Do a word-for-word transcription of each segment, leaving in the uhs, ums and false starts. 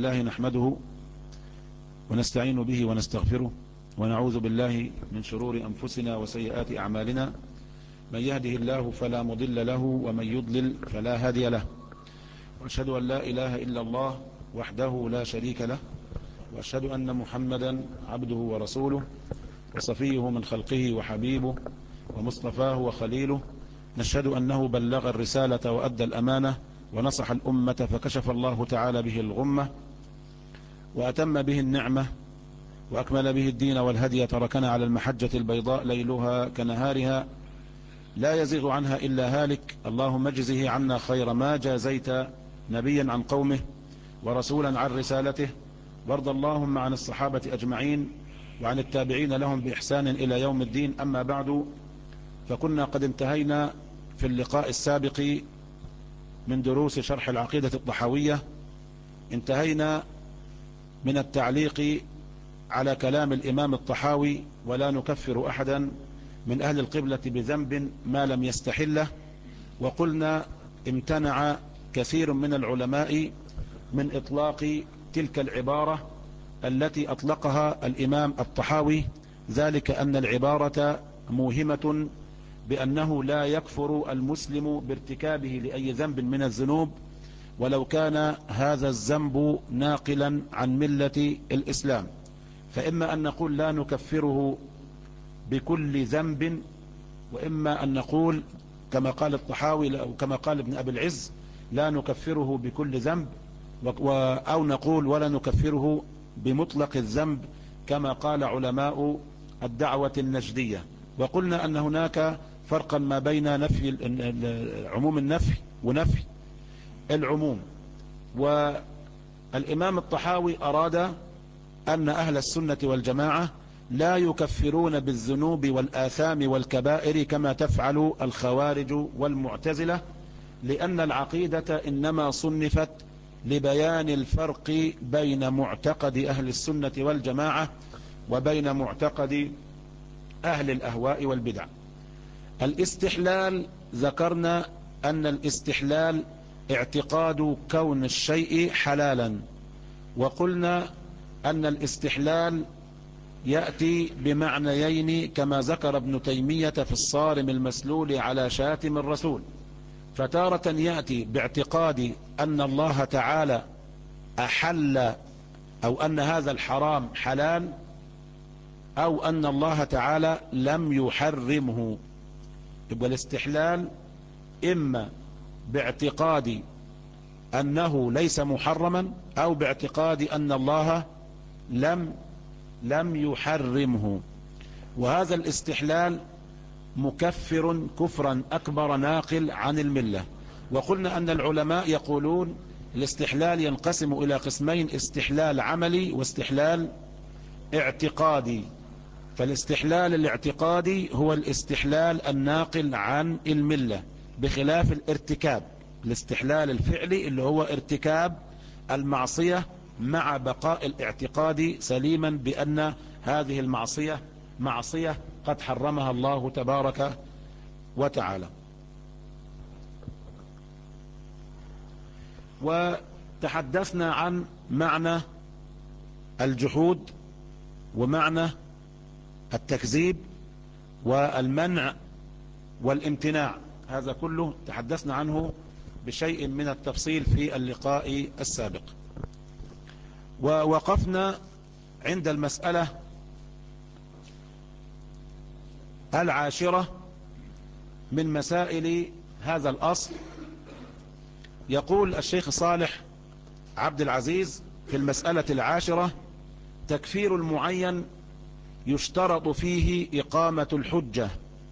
لله نحمده ونستعين به ونستغفره ونعوذ بالله من شرور أنفسنا وسيئات أعمالنا. من يهده الله فلا مضل له ومن يضلل فلا هادي له، وأشهد أن لا إله إلا الله وحده لا شريك له، وأشهد أن محمدا عبده ورسوله وصفيه من خلقه وحبيبه ومصطفاه وخليله. نشهد أنه بلغ الرسالة وأدى الأمانة ونصح الأمة فكشف الله تعالى به الغمة وأتم به النعمة وأكمل به الدين والهدي. تركنا على المحجة البيضاء ليلها كنهارها لا يزيغ عنها إلا هالك. اللهم اجزه عنا خير ما جازيت نبيا عن قومه ورسولا عن رسالته، وارض اللهم عن الصحابة أجمعين وعن التابعين لهم بإحسان إلى يوم الدين. أما بعد، فكنا قد انتهينا في اللقاء السابق من دروس شرح العقيدة الطحاوية، انتهينا من التعليق على كلام الإمام الطحاوي: ولا نكفر أحدا من أهل القبلة بذنب ما لم يستحله. وقلنا امتنع كثير من العلماء من إطلاق تلك العبارة التي أطلقها الإمام الطحاوي، ذلك أن العبارة موهمة بأنه لا يكفر المسلم بارتكابه لأي ذنب من الذنوب ولو كان هذا الذنب ناقلا عن ملة الإسلام. فإما أن نقول لا نكفره بكل ذنب، وإما أن نقول كما قال الطحاوي أو كما قال ابن أبي العز لا نكفره بكل ذنب، أو نقول ولا نكفره بمطلق الذنب كما قال علماء الدعوة النجدية. وقلنا أن هناك فرقا ما بين نفي عموم النفي ونفي العموم. والإمام الطحاوي أراد أن أهل السنة والجماعة لا يكفرون بالذنوب والآثام والكبائر كما تفعل الخوارج والمعتزلة، لأن العقيدة إنما صنفت لبيان الفرق بين معتقد أهل السنة والجماعة وبين معتقد أهل الأهواء والبدع. الاستحلال، ذكرنا أن الاستحلال اعتقاد كون الشيء حلالا، وقلنا أن الاستحلال يأتي بمعنيين كما ذكر ابن تيمية في الصارم المسلول على شاتم الرسول. فتارة يأتي باعتقاد أن الله تعالى أحل أو أن هذا الحرام حلال، أو أن الله تعالى لم يحرمه. يبقى الاستحلال إما باعتقاد أنه ليس محرما أو باعتقاد أن الله لم لم يحرمه. وهذا الاستحلال مكفر كفرا أكبر ناقل عن الملة. وقلنا أن العلماء يقولون الاستحلال ينقسم إلى قسمين: استحلال عملي واستحلال اعتقادي. فالاستحلال الاعتقادي هو الاستحلال الناقل عن الملة، بخلاف الارتكاب. الاستحلال الفعلي اللي هو ارتكاب المعصية مع بقاء الاعتقاد سليما بأن هذه المعصية معصية قد حرمها الله تبارك وتعالى. وتحدثنا عن معنى الجحود ومعنى التكذيب والمنع والامتناع، هذا كله تحدثنا عنه بشيء من التفصيل في اللقاء السابق. ووقفنا عند المسألة العاشرة من مسائل هذا الأصل. يقول الشيخ صالح عبد العزيز في المسألة العاشرة: تكفير المعين يشترط فيه إقامة الحجة،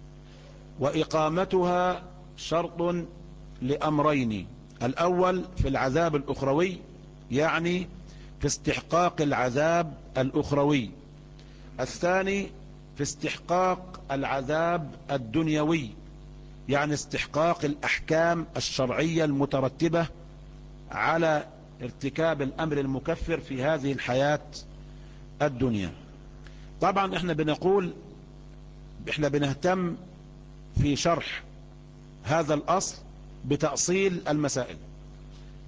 وإقامتها شرط لأمرين: الأول في العذاب الأخروي، يعني في استحقاق العذاب الأخروي. الثاني في استحقاق العذاب الدنيوي، يعني استحقاق الأحكام الشرعية المترتبة على ارتكاب الأمر المكفر في هذه الحياة الدنيا. طبعا احنا بنقول احنا بنهتم في شرح هذا الأصل بتأصيل المسائل،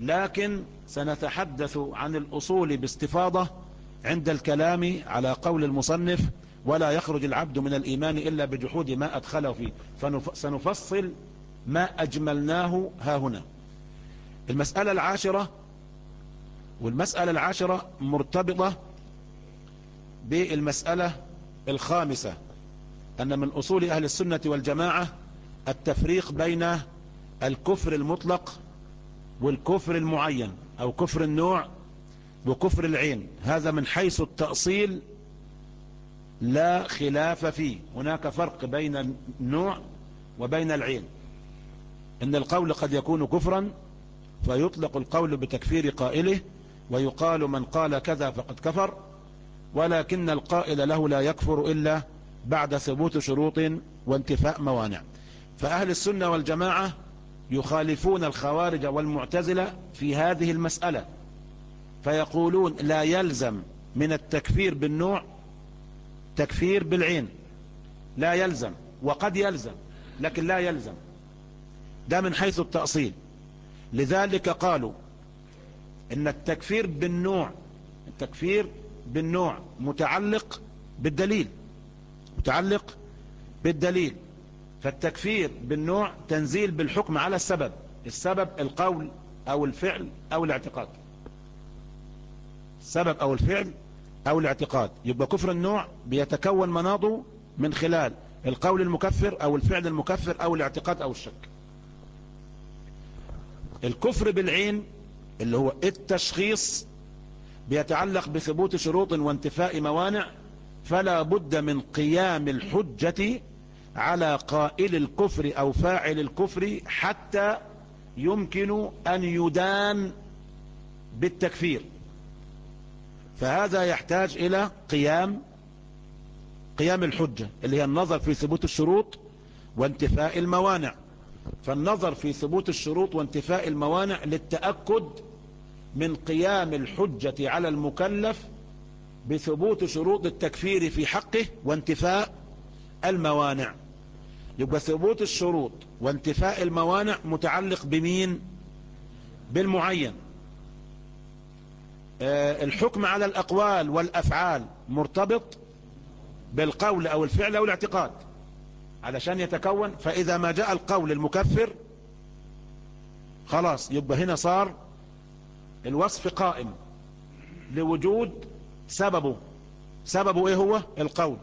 لكن سنتحدث عن الأصول باستفاضة عند الكلام على قول المصنف: ولا يخرج العبد من الإيمان إلا بجحود ما أدخله فيه. فسنفصل ما أجملناه ها هنا. المسألة العاشرة، والمسألة العاشرة مرتبطة بالمسألة الخامسة، أن من أصول أهل السنة والجماعة التفريق بين الكفر المطلق والكفر المعين، أو كفر النوع وكفر العين. هذا من حيث التأصيل لا خلاف فيه. هناك فرق بين النوع وبين العين، إن القول قد يكون كفرا فيطلق القول بتكفير قائله، ويقال من قال كذا فقد كفر، ولكن القائل له لا يكفر إلا بعد ثبوت شروط وانتفاء موانع. فأهل السنة والجماعة يخالفون الخوارج والمعتزلة في هذه المسألة، فيقولون لا يلزم من التكفير بالنوع تكفير بالعين، لا يلزم، وقد يلزم لكن لا يلزم. ده من حيث التأصيل. لذلك قالوا إن التكفير بالنوع التكفير بالنوع متعلق بالدليل متعلق بالدليل فالتكفير بالنوع تنزيل بالحكم على السبب السبب القول أو الفعل أو الاعتقاد السبب أو الفعل أو الاعتقاد. يبقى كفر النوع بيتكون مناطه من خلال القول المكفر أو الفعل المكفر أو الاعتقاد أو الشك. الكفر بالعين اللي هو التشخيص بيتعلق بثبوت شروط وانتفاء موانع، فلا بد من قيام الحجة على قائل الكفر أو فاعل الكفر حتى يمكن أن يدان بالتكفير. فهذا يحتاج إلى قيام قيام الحجة اللي هي النظر في ثبوت الشروط وانتفاء الموانع. فالنظر في ثبوت الشروط وانتفاء الموانع للتأكد من قيام الحجة على المكلف بثبوت شروط التكفير في حقه وانتفاء الموانع. يبقى ثبوت الشروط وانتفاء الموانع متعلق بمين؟ بالمعين. آه الحكم على الأقوال والأفعال مرتبط بالقول أو الفعل أو الاعتقاد علشان يتكون. فإذا ما جاء القول المكفر خلاص يبقى هنا صار الوصف قائم لوجود سببه. سببه ايه هو؟ القول.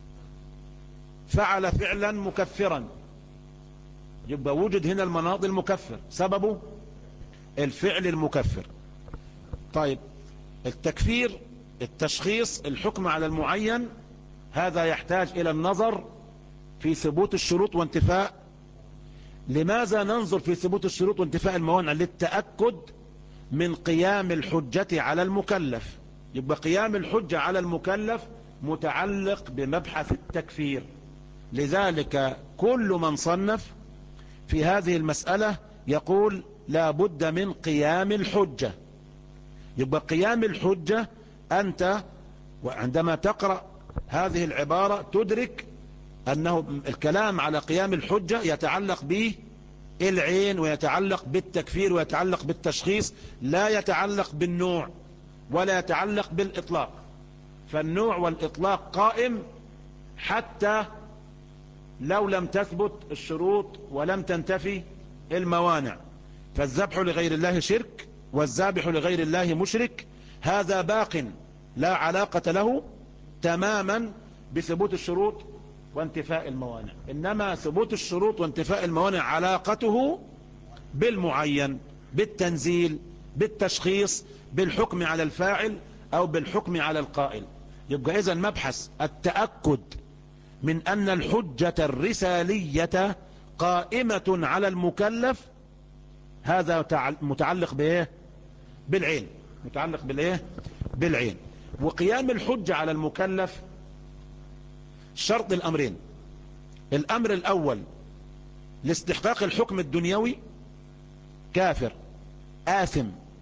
فعل فعلا مكفرا يبقى وجد هنا المناط المكفر، سببه الفعل المكفر. طيب التكفير التشخيص الحكم على المعين هذا يحتاج إلى النظر في ثبوت الشروط وانتفاء. لماذا ننظر في ثبوت الشروط وانتفاء الموانع؟ للتأكد من قيام الحجة على المكلف. يبقى قيام الحجة على المكلف متعلق بمبحث التكفير. لذلك كل من صنف في هذه المسألة يقول لا بد من قيام الحجة. يبقى قيام الحجة أنت وعندما تقرأ هذه العبارة تدرك أنه الكلام على قيام الحجة يتعلق به العين ويتعلق بالتكفير ويتعلق بالتشخيص، لا يتعلق بالنوع ولا يتعلق بالإطلاق. فالنوع والإطلاق قائم حتى لو لم تثبت الشروط ولم تنتفي الموانع. فالذبح لغير الله شرك والذابح لغير الله مشرك، هذا باق لا علاقة له تماما بثبوت الشروط وانتفاء الموانع. إنما ثبوت الشروط وانتفاء الموانع علاقته بالمعين، بالتنزيل، بالتشخيص، بالحكم على الفاعل أو بالحكم على القائل. يبقى إذن مبحث التأكد من أن الحجة الرسالية قائمة على المكلف هذا متعلق بإيه؟ بالعين. متعلق بالإيه؟ بالعين. وقيام الحجة على المكلف شرط الأمرين. الأمر الأول لاستحقاق الحكم الدنيوي كافر آثم،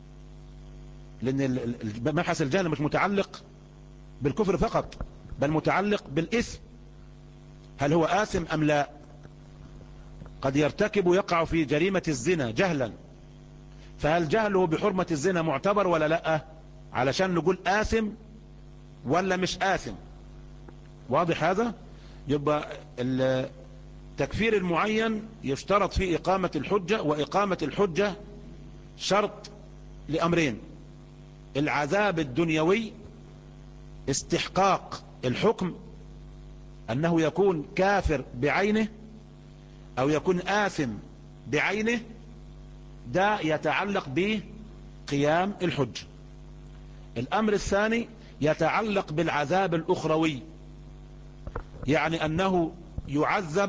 لأن مبحث الجهل مش متعلق بالكفر فقط بل متعلق بالإثم. هل هو آثم أم لا؟ قد يرتكب يقع في جريمة الزنا جهلا فهل جهله بحرمة الزنا معتبر ولا لا؟ علشان نقول آثم ولا مش آثم. واضح هذا؟ يبقى التكفير المعين يشترط فيه إقامة الحجة، وإقامة الحجة شرط لأمرين: العذاب الدنيوي، استحقاق الحكم أنه يكون كافر بعينه أو يكون آثم بعينه، ده يتعلق بقيام الحجة. الأمر الثاني يتعلق بالعذاب الأخروي، يعني أنه يعذب،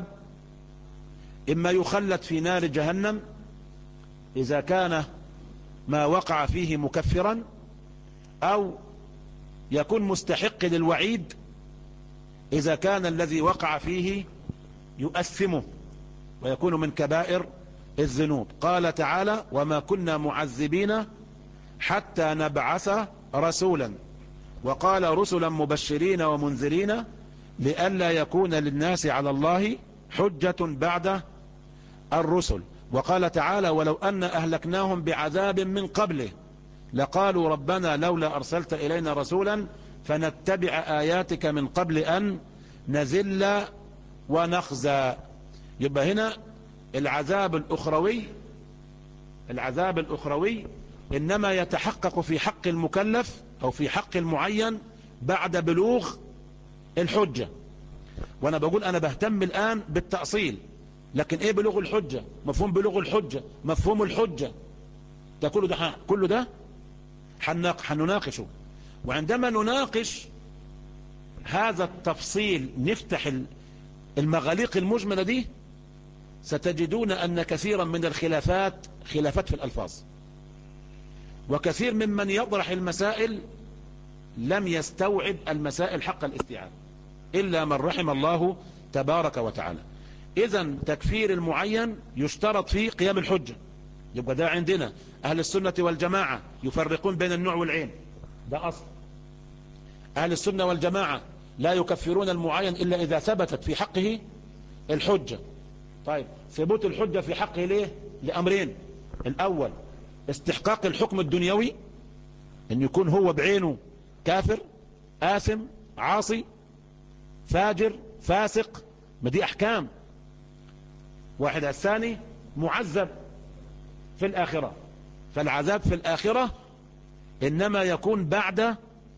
إما يخلد في نار جهنم إذا كان ما وقع فيه مكفرا، أو يكون مستحق للوعيد إذا كان الذي وقع فيه يؤثمه ويكون من كبائر الذنوب. قال تعالى: وما كنا معذبين حتى نبعث رسولا. وقال: رسلا مبشرين ومنذرين لئلا يكون للناس على الله حجة بعد الرسل. وقال تعالى: ولو أن أهلكناهم بعذاب من قبله لقالوا ربنا لولا أرسلت إلينا رسولا فنتبع آياتك من قبل أن نزل ونخزى. يبقى هنا العذاب الأخروي العذاب الأخروي إنما يتحقق في حق المكلف أو في حق المعين بعد بلوغ الحجة. وأنا بقول أنا بهتم الآن بالتأصيل، لكن إيه بلوغ الحجة؟ مفهوم بلوغ الحجة، مفهوم الحجة، ده كله ده كله ده حنناقشه. وعندما نناقش هذا التفصيل نفتح المغاليق المجملة دي، ستجدون أن كثيرا من الخلافات خلافات في الألفاظ، وكثير ممن يطرح المسائل لم يستوعب المسائل حق الاستيعاب إلا من رحم الله تبارك وتعالى. إذن تكفير المعين يشترط فيه قيام الحجة. يبقى ده عندنا أهل السنة والجماعة يفرقون بين النوع والعين، ده أصل. أهل السنة والجماعة لا يكفرون المعين إلا إذا ثبتت في حقه الحجة. طيب ثبوت الحجة في حقه ليه؟ لأمرين: الأول استحقاق الحكم الدنيوي، أن يكون هو بعينه كافر آثم عاصي فاجر فاسق، ما دي أحكام. واحد. الثاني معذب في الآخرة، فالعذاب في الآخرة إنما يكون بعد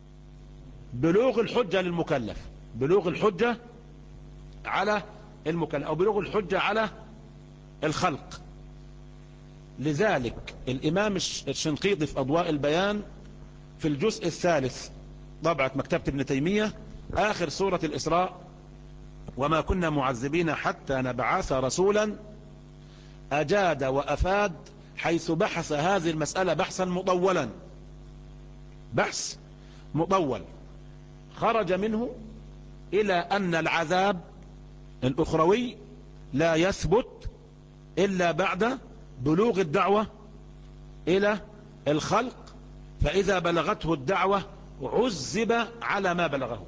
بلوغ الحجة للمكلف، بلوغ الحجة على المكلف أو بلوغ الحجة على الخلق. لذلك الإمام الشنقيطي في أضواء البيان في الجزء الثالث طبعة مكتبة ابن تيمية آخر سورة الإسراء: وما كنا معذبين حتى نبعث رسولا، أجاد وأفاد حيث بحث هذه المسألة بحثا مطولا، بحث مطول خرج منه إلى أن العذاب الأخروي لا يثبت إلا بعد بلوغ الدعوة إلى الخلق، فإذا بلغته الدعوة عذب على ما بلغه.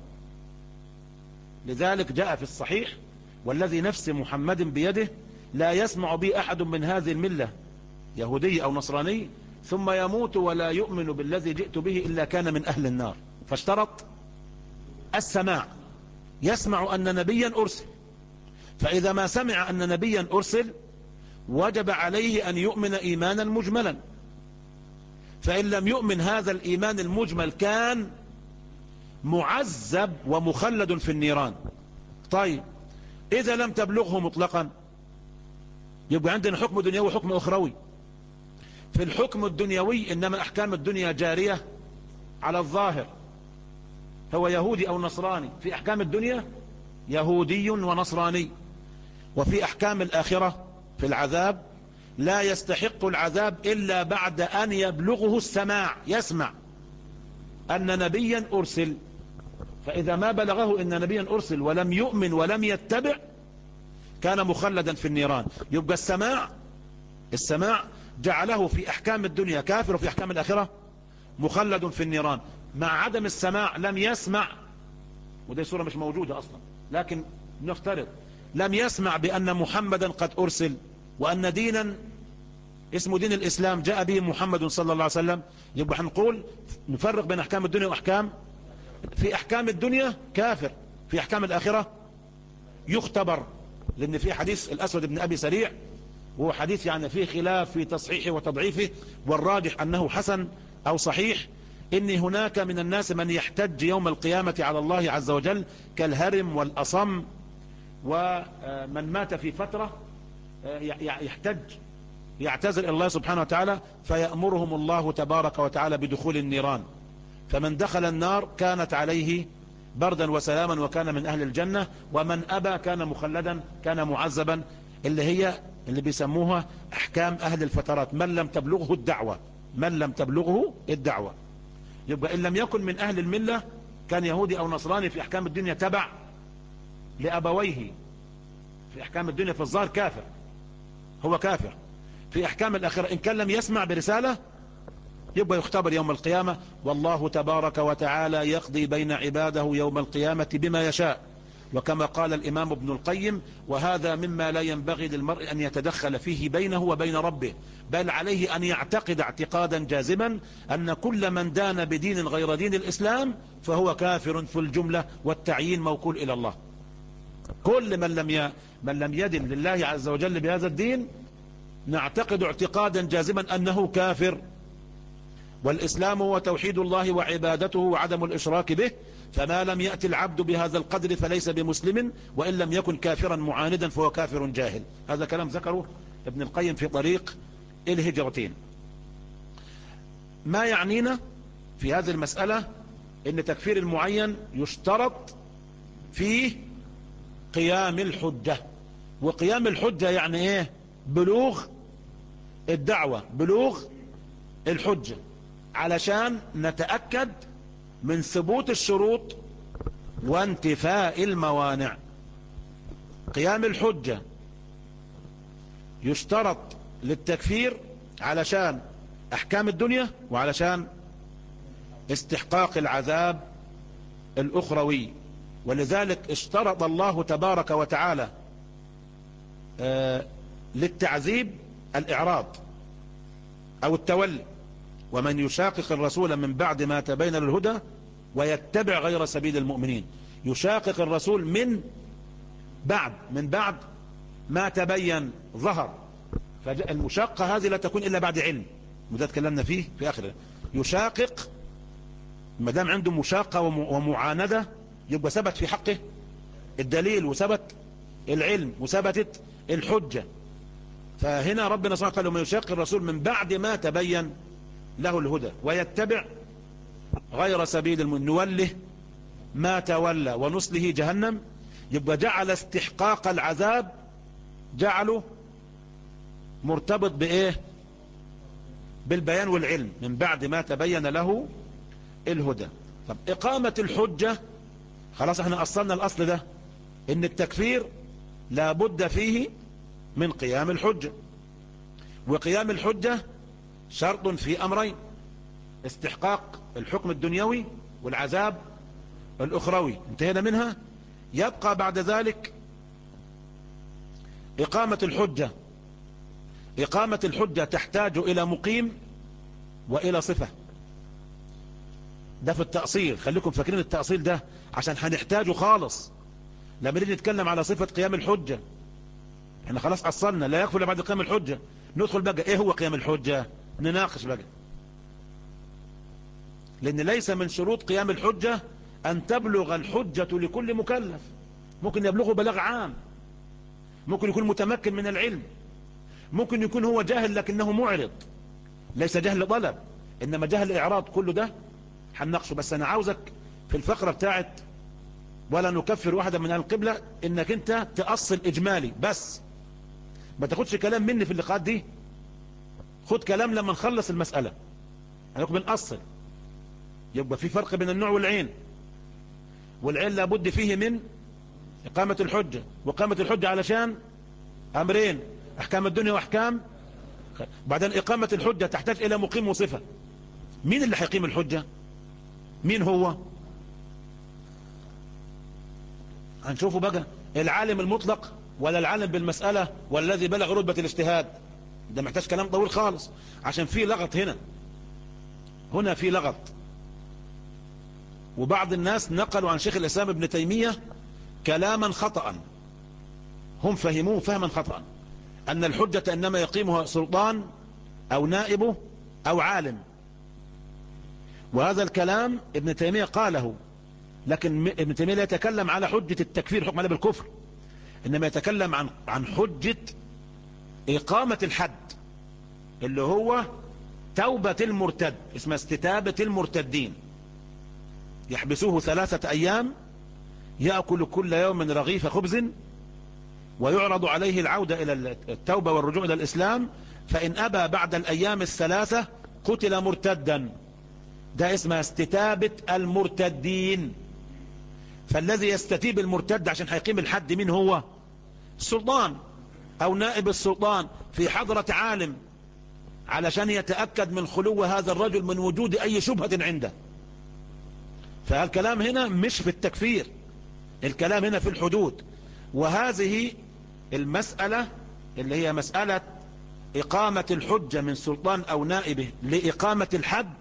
لذلك جاء في الصحيح: والذي نفس محمد بيده لا يسمع بي أحد من هذه الملة يهودي أو نصراني ثم يموت ولا يؤمن بالذي جئت به إلا كان من أهل النار. فاشترط السماع، يسمع أن نبيا أرسل، فإذا ما سمع أن نبيا أرسل وجب عليه أن يؤمن إيمانا مجملا، فإن لم يؤمن هذا الإيمان المجمل كان معذب ومخلد في النيران. طيب إذا لم تبلغه مطلقا يبقى عندنا حكم دنيوي وحكم أخروي. في الحكم الدنيوي إنما أحكام الدنيا جارية على الظاهر، هو يهودي أو نصراني، في أحكام الدنيا يهودي ونصراني. وفي أحكام الآخرة في العذاب لا يستحق العذاب إلا بعد أن يبلغه السماع، يسمع أن نبيا أرسل، فإذا ما بلغه أن نبيا أرسل ولم يؤمن ولم يتبع كان مخلدا في النيران. يبقى السماع السماع جعله في أحكام الدنيا كافر وفي أحكام الآخرة مخلد في النيران. مع عدم السماع لم يسمع، ودي صورة مش موجودة أصلا، لكن نفترض لم يسمع بأن محمدا قد أرسل وأن دينا اسمه دين الإسلام جاء به محمد صلى الله عليه وسلم، يبقى هنقول نفرق بين أحكام الدنيا وأحكام. في أحكام الدنيا كافر، في أحكام الآخرة يختبر. لأن في حديث الأسود بن أبي سريع، وهو حديث يعني فيه خلاف في تصحيحه وتضعيفه، والراجح أنه حسن أو صحيح، إن هناك من الناس من يحتج يوم القيامة على الله عز وجل كالهرم والأصم، ومن مات في فترة يحتج يعتذر الله سبحانه وتعالى، فيأمرهم الله تبارك وتعالى بدخول النيران، فمن دخل النار كانت عليه بردا وسلاما وكان من أهل الجنة، ومن أبى كان مخلدا كان معذبا، اللي هي اللي بيسموها أحكام أهل الفترات، من لم تبلغه الدعوة، من لم تبلغه الدعوة. يبقى إن لم يكن من أهل الملة، كان يهودي أو نصراني، في أحكام الدنيا تبع لأبويه، في أحكام الدنيا في الظاهر كافر، هو كافر. في أحكام الآخرة إن كان لم يسمع برسالة يبقى يختبر يوم القيامة، والله تبارك وتعالى يقضي بين عباده يوم القيامة بما يشاء. وكما قال الإمام ابن القيم: وهذا مما لا ينبغي للمرء أن يتدخل فيه بينه وبين ربه، بل عليه أن يعتقد اعتقادا جازما أن كل من دان بدين غير دين الإسلام فهو كافر في الجملة، والتعيين موكول إلى الله. كل من لم ي... من لم يدن لله عز وجل بهذا الدين نعتقد اعتقادا جازما أنه كافر. والإسلام هو توحيد الله وعبادته وعدم الإشراك به، فما لم يأتي العبد بهذا القدر فليس بمسلم، وإن لم يكن كافرا معاندا فهو كافر جاهل. هذا كلام ذكره ابن القيم في طريق الهجرتين. ما يعنينا في هذه المسألة إن تكفير المعين يشترط فيه قيام الحجة. وقيام الحجة يعني ايه؟ بلوغ الدعوة، بلوغ الحجة، علشان نتأكد من ثبوت الشروط وانتفاء الموانع. قيام الحجة يشترط للتكفير علشان أحكام الدنيا وعلشان استحقاق العذاب الأخروي. ولذلك اشترط الله تبارك وتعالى آه للتعذيب الإعراض أو التولي: ومن يشاقق الرسول من بعد ما تبين الهدى ويتبع غير سبيل المؤمنين. يشاقق الرسول من بعد من بعد ما تبين ظهر، فالمشاقة هذه لا تكون إلا بعد علم، وده تكلمنا فيه في آخره. يشاقق ما دام عنده مشاقة ومعاندة يبقى ثبت في حقه الدليل وثبت العلم وثبتت الحجة. فهنا ربنا سبحانه قال: ومن يشاقق الرسول من بعد ما تبين له الهدى ويتبع غير سبيل المؤمنين نوله ما تولى ونصله جهنم. يبقى جعل استحقاق العذاب جعله مرتبط بإيه؟ بالبيان والعلم، من بعد ما تبين له الهدى. طب إقامة الحجة، خلاص احنا أصلنا الأصل ده، إن التكفير لابد فيه من قيام الحجة، وقيام الحجة شرط في أمرين: استحقاق الحكم الدنيوي والعذاب الأخروي، انتهينا منها. يبقى بعد ذلك إقامة الحجة. إقامة الحجة تحتاج إلى مقيم وإلى صفة. ده في التأصيل، خليكم فاكرين التأصيل ده عشان هنحتاجه خالص لما نيجي نتكلم على صفة قيام الحجة. احنا خلاص أصلنا لا يكفي بعد قيام الحجة، ندخل بقى ايه هو قيام الحجة، نناقش بقى. لأن ليس من شروط قيام الحجة أن تبلغ الحجة لكل مكلف. ممكن يبلغه بلاغ عام، ممكن يكون متمكن من العلم، ممكن يكون هو جاهل لكنه معرض، ليس جهل طلب إنما جهل إعراض. كله ده هنناقشه. بس أنا عاوزك في الفقرة بتاعت ولا نكفر واحدا من أهل القبلة إنك أنت تأصل إجمالي بس، ما تاخدش كلام مني في اللقاءات دي، خد كلام لما نخلص المسألة. هنكون بنأصل. يبقى في فرق بين النوع والعين، والعين لابد فيه من إقامة الحجة، وإقامة الحجة علشان أمرين: أحكام الدنيا وأحكام. بعدين إقامة الحجة تحتاج إلى مقيم وصفة. مين اللي هيقيم الحجة؟ مين هو؟ هنشوفه بقى، العالم المطلق ولا العالم بالمسألة ولا الذي بلغ رتبة الاجتهاد؟ ده محتاج كلام طويل خالص، عشان في لغط هنا هنا في لغط. وبعض الناس نقلوا عن شيخ الإسلام ابن تيمية كلاما خطأ، هم فهموه فهما خطأ، أن الحجة إنما يقيمها سلطان أو نائبه أو عالم. وهذا الكلام ابن تيمية قاله، لكن ابن تيمية لا يتكلم على حجة التكفير، حكم عليه بالكفر، إنما يتكلم عن عن حجة إقامة الحد، اللي هو توبة المرتد، اسمها استتابة المرتدين. يحبسوه ثلاثة أيام يأكل كل يوم رغيف خبز، ويعرض عليه العودة إلى التوبة والرجوع إلى الإسلام، فإن أبى بعد الأيام الثلاثة قتل مرتدا. ده اسمها استتابة المرتدين. فالذي يستتيب المرتد عشان هيقيم الحد مين هو؟ السلطان أو نائب السلطان في حضرة عالم، علشان يتأكد من خلو هذا الرجل من وجود أي شبهة عنده. فالكلام هنا مش في التكفير، الكلام هنا في الحدود. وهذه المسألة اللي هي مسألة إقامة الحجة من سلطان أو نائبه لإقامة الحد،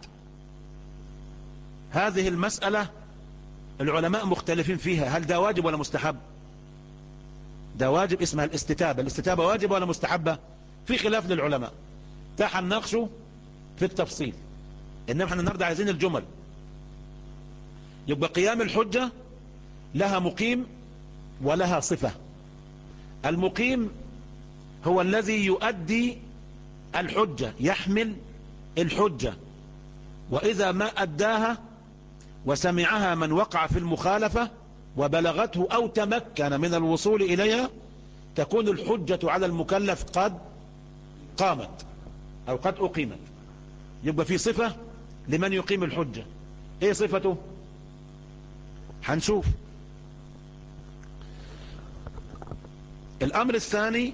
هذه المسألة العلماء مختلفين فيها، هل ده واجب ولا مستحب؟ ده واجب، اسمها الاستتابة. الاستتابة واجب ولا مستحبة؟ في خلاف للعلماء، تاح نناقشه في التفصيل، إنما احنا النهارده عايزين الجمل. يبقى قيام الحجة لها مقيم ولها صفة. المقيم هو الذي يؤدي الحجة، يحمل الحجة، وإذا ما أداها وسمعها من وقع في المخالفة وبلغته أو تمكن من الوصول إليها، تكون الحجة على المكلف قد قامت أو قد أقيمت. يبقى في صفة لمن يقيم الحجة. إيه صفته؟ هنشوف. الأمر الثاني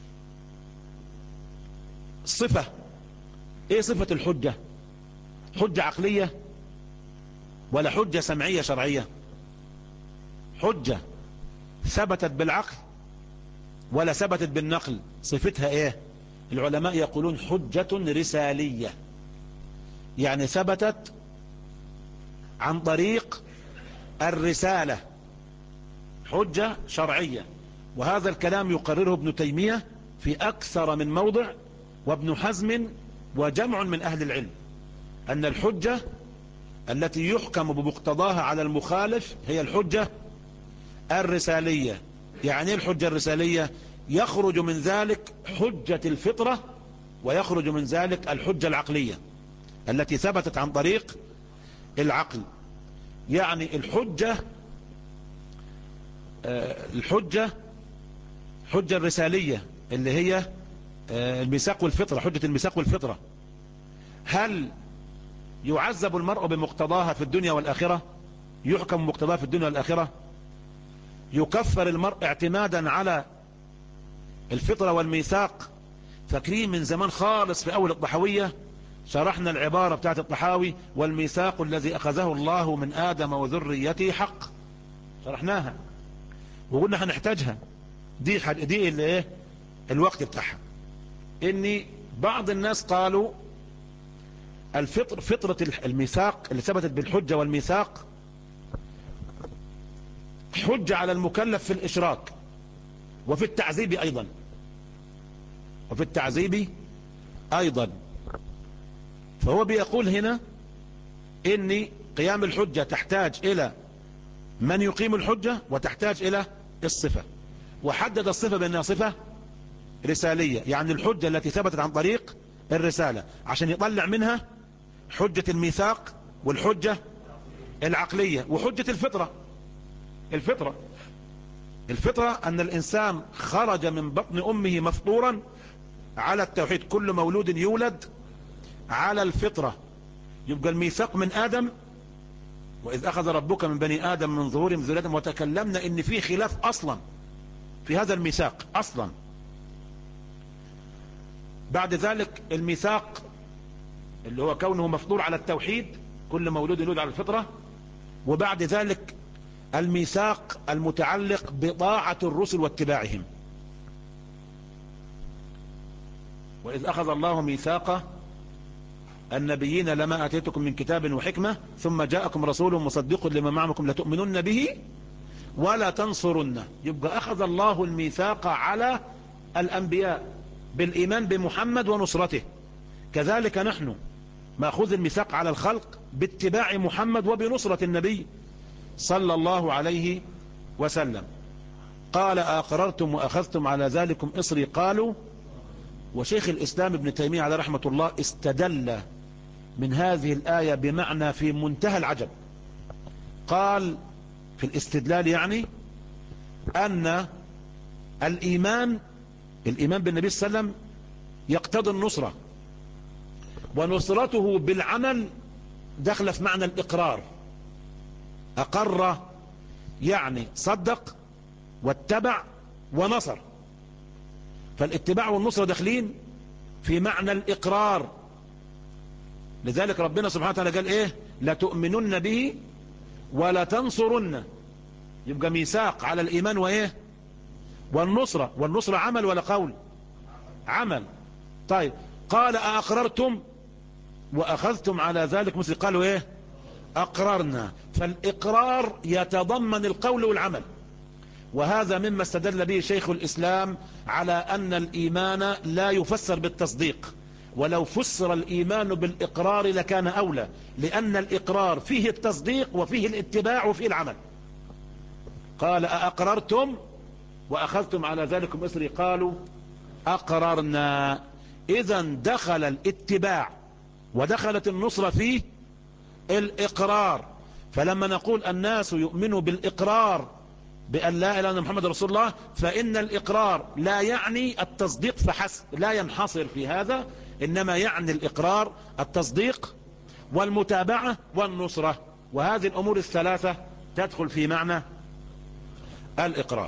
صفة. إيه صفة الحجة؟ حجة عقلية ولا حجة سمعية شرعية؟ حجة ثبتت بالعقل ولا ثبتت بالنقل؟ صفتها ايه؟ العلماء يقولون حجة رسالية، يعني ثبتت عن طريق الرسالة، حجة شرعية. وهذا الكلام يقرره ابن تيمية في أكثر من موضع، وابن حزم وجمع من أهل العلم، أن الحجة التي يحكم بمقتضاها على المخالف هي الحجة الرسالية. يعني ايه الحجة الرسالية؟ يخرج من ذلك حجة الفطرة، ويخرج من ذلك الحجة العقلية التي ثبتت عن طريق العقل. يعني الحجة الحجة حجة الرسالية اللي هي الميثاق والفطرة، حجة الميثاق والفطرة. هل يعذب المرء بمقتضاها في الدنيا والآخرة؟ يحكم بمقتضاها في الدنيا والآخرة؟ يكفر المرء اعتمادا على الفطرة والميثاق؟ فاكرين من زمان خالص في أول الطحاوية شرحنا العبارة بتاعت الطحاوي: والميثاق الذي أخذه الله من آدم وذريته حق. شرحناها وقلنا هنحتاجها، دي دي اللي ايه الوقت بتاعها. ان بعض الناس قالوا الفطر فطرة الميثاق اللي ثبتت بالحجة والميثاق حجة على المكلف في الإشراك وفي التعذيب أيضا، وفي التعذيب أيضا. فهو بيقول هنا إن قيام الحجة تحتاج إلى من يقيم الحجة وتحتاج إلى الصفة، وحدد الصفة بأنها صفة رسالية، يعني الحجة التي ثبتت عن طريق الرسالة، عشان يطلع منها حجة الميثاق والحجة العقلية وحجة الفطرة. الفطرة الفطرة أن الإنسان خرج من بطن أمه مفطورا على التوحيد، كل مولود يولد على الفطرة. يبقى الميثاق من آدم، وإذ أخذ ربك من بني آدم من ظهورهم ذريتهم، وتكلمنا إن في خلاف أصلا في هذا الميثاق أصلا. بعد ذلك الميثاق اللي هو كونه مفطور على التوحيد، كل مولود يولد على الفطرة. وبعد ذلك الميثاق المتعلق بطاعة الرسل واتباعهم. وإذ أخذ الله ميثاق النبيين لما أتيتكم من كتاب وحكمة ثم جاءكم رسول مصدق لما معكم لتؤمنن به ولا تنصرن. يبقى أخذ الله الميثاق على الأنبياء بالإيمان بمحمد ونصرته، كذلك نحن مأخذ الميثاق على الخلق باتباع محمد وبنصرة النبي صلى الله عليه وسلم. قال أقررتم وأخذتم على ذلكم إصري قالوا. وشيخ الإسلام ابن تيمية عليه رحمة الله استدل من هذه الآية بمعنى في منتهى العجب. قال في الاستدلال يعني أن الإيمان الإيمان بالنبي صلى الله عليه وسلم يقتضي النصرة، ونصرته بالعمل دخل في معنى الإقرار. أقر يعني صدق واتبع ونصر، فالاتباع والنصرة داخلين في معنى الإقرار. لذلك ربنا سبحانه وتعالى قال إيه؟ لتؤمنن به ولا تنصرن. يبقى ميثاق على الإيمان وإيه؟ والنصرة. والنصرة عمل ولا قول؟ عمل. طيب قال أأقررتم وأخذتم على ذلك مثل قالوا إيه؟ أقررنا. فالإقرار يتضمن القول والعمل، وهذا مما استدل به شيخ الإسلام على أن الإيمان لا يفسر بالتصديق، ولو فسر الإيمان بالإقرار لكان أولى، لأن الإقرار فيه التصديق وفيه الاتباع وفيه العمل. قال أأقررتم وأخذتم على ذلكم إصري قالوا أقررنا. إذن دخل الاتباع ودخلت النصرة فيه الإقرار. فلما نقول الناس يؤمنوا بالإقرار بأن لا إله إلا الله محمد رسول الله، فإن الإقرار لا يعني التصديق فحسب، لا ينحصر في هذا، إنما يعني الإقرار التصديق والمتابعة والنصرة، وهذه الأمور الثلاثة تدخل في معنى الإقرار.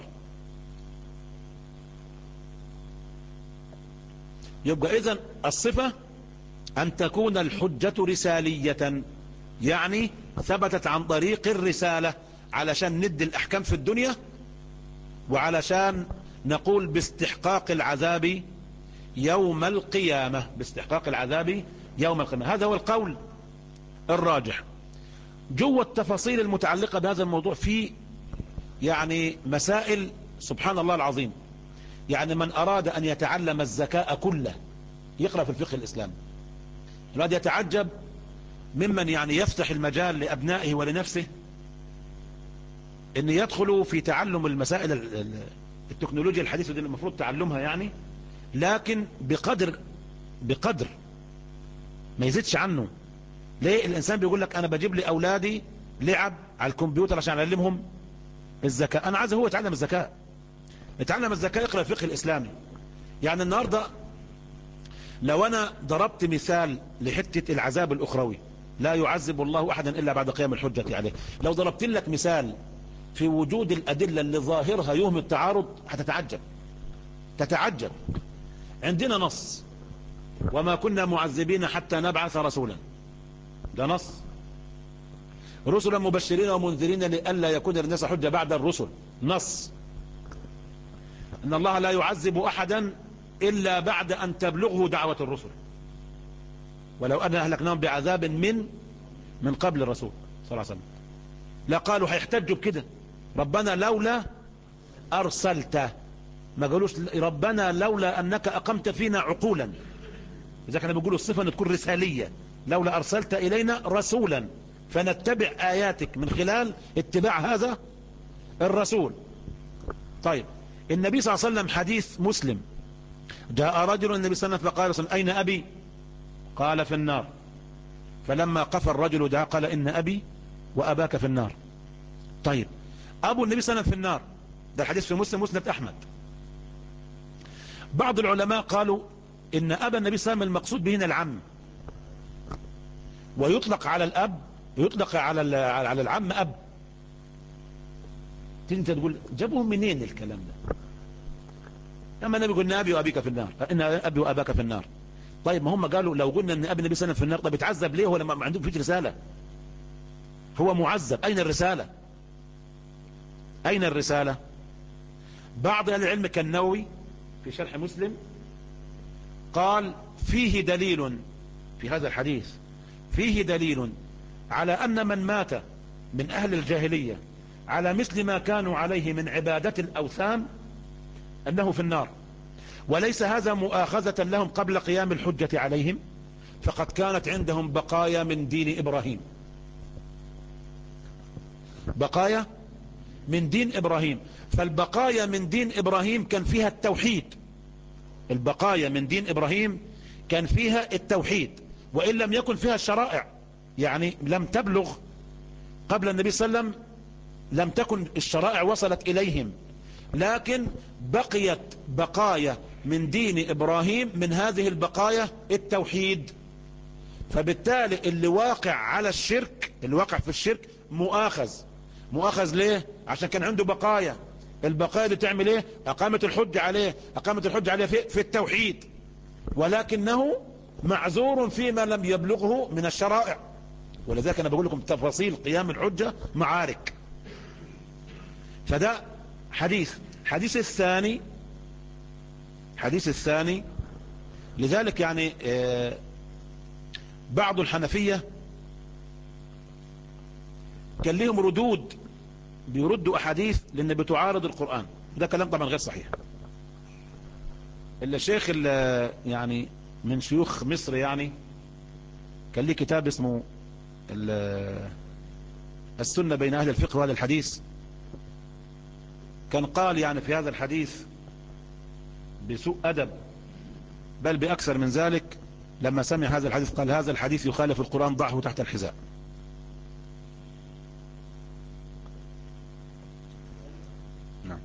يبقى إذن الصفة أن تكون الحجة رسالية، يعني ثبتت عن طريق الرسالة، علشان ندي الأحكام في الدنيا، وعلشان نقول باستحقاق العذاب يوم القيامة، باستحقاق العذاب يوم القيامة. هذا هو القول الراجح. جوه التفاصيل المتعلقة بهذا الموضوع في يعني مسائل سبحان الله العظيم. يعني من أراد أن يتعلم الزكاة كله يقرأ في الفقه الإسلامي. الواحد يتعجب ممن يعني يفتح المجال لأبنائه ولنفسه ان يدخلوا في تعلم المسائل التكنولوجيا الحديثة دي المفروض تعلمها يعني، لكن بقدر بقدر ما يزيدش عنه. ليه؟ الانسان بيقول لك انا بجيب لي اولادي لعب على الكمبيوتر عشان اعلمهم الزكاة. انا عايز هو يتعلم الزكاة، يتعلم الزكاة، يقرأ الفقه الاسلامي. يعني النهاردة لو انا ضربت مثال لحتة العذاب الاخروي، لا يعذب الله احدا الا بعد قيام الحجة عليه. لو ضربت لك مثال في وجود الأدلة اللي ظاهرها يوهم التعارض هتتعجب تتعجب. عندنا نص وما كنا معذبين حتى نبعث رسولا، ده نص. رسلا مبشرين ومنذرين لئلا يكون للناس حجة بعد الرسل، نص. إن الله لا يعذب أحدا إلا بعد أن تبلغه دعوة الرسل، ولو أن أهلكناهم بعذاب من من قبل الرسول صلى الله عليه وسلم لقالوا هيحتجوا بكده ربنا لولا أرسلت، ما قالوش ربنا لولا أنك أقمت فينا عقولا. إذا كانوا بيقولوا الصفة أن تكون رسالية، لولا أرسلت إلينا رسولا فنتبع آياتك من خلال اتباع هذا الرسول. طيب النبي صلى الله عليه وسلم حديث مسلم، جاء رجل النبي صلى الله عليه وسلم فقال أين أبي؟ قال في النار. فلما قفى الرجل ده قال إن أبي وأباك في النار. طيب أبو النبي صلى الله عليه وسلم في النار، ده الحديث في مسلم مسند أحمد. بعض العلماء قالوا إن أبا النبي صلى الله عليه وسلم المقصود به هنا العم، ويطلق على الأب يطلق على على العم أب. انت تقول جابوه منين الكلام ده؟ لما النبي قلنا أبي وأبيك في النار، إن أبي وأباك في النار. طيب ما هم قالوا لو قلنا ان ابن النبي صلى الله عليه وسلم في النار، طب يتعذب ليه؟ هو لما ما عندهم فيش رسالة، هو معذب. اين الرسالة؟ اين الرسالة؟ بعض اهل العلم كالنووي في شرح مسلم قال فيه دليل، في هذا الحديث فيه دليل على أن من مات من أهل الجاهلية على مثل ما كانوا عليه من عبادة الأوثان أنه في النار، وليس هذا مؤاخذة لهم قبل قيام الحجة عليهم، فقد كانت عندهم بقايا من دين إبراهيم، بقايا من دين إبراهيم. فالبقايا من دين إبراهيم كان فيها التوحيد، البقايا من دين إبراهيم كان فيها التوحيد، وإن لم يكن فيها الشرائع، يعني لم تبلغ قبل النبي صلى الله عليه وسلم، لم تكن الشرائع وصلت إليهم، لكن بقيت بقايا من دين إبراهيم، من هذه البقايا التوحيد. فبالتالي اللي واقع على الشرك، اللي واقع في الشرك مؤاخذ. مؤاخذ ليه؟ عشان كان عنده بقايا، البقايا دي تعمل ايه؟ اقامت الحج عليه، اقامت الحج عليه في, في التوحيد، ولكنه معذور فيما لم يبلغه من الشرائع. ولذلك انا بقول لكم تفاصيل قيام الحجة معارك. فده حديث. حديث الثاني، حديث الثاني لذلك يعني آه بعض الحنفية كان لهم ردود، بيردوا أحاديث لأن بتعارض القرآن. ده كلام طبعا غير صحيح. إلا شيخ يعني من شيوخ مصر يعني كان ليه كتاب اسمه السنة بين أهل الفقه وأهل الحديث، كان قال يعني في هذا الحديث بسوء أدب، بل بأكثر من ذلك، لما سمع هذا الحديث قال هذا الحديث يخالف القرآن، ضعه تحت الحذاء. نعم.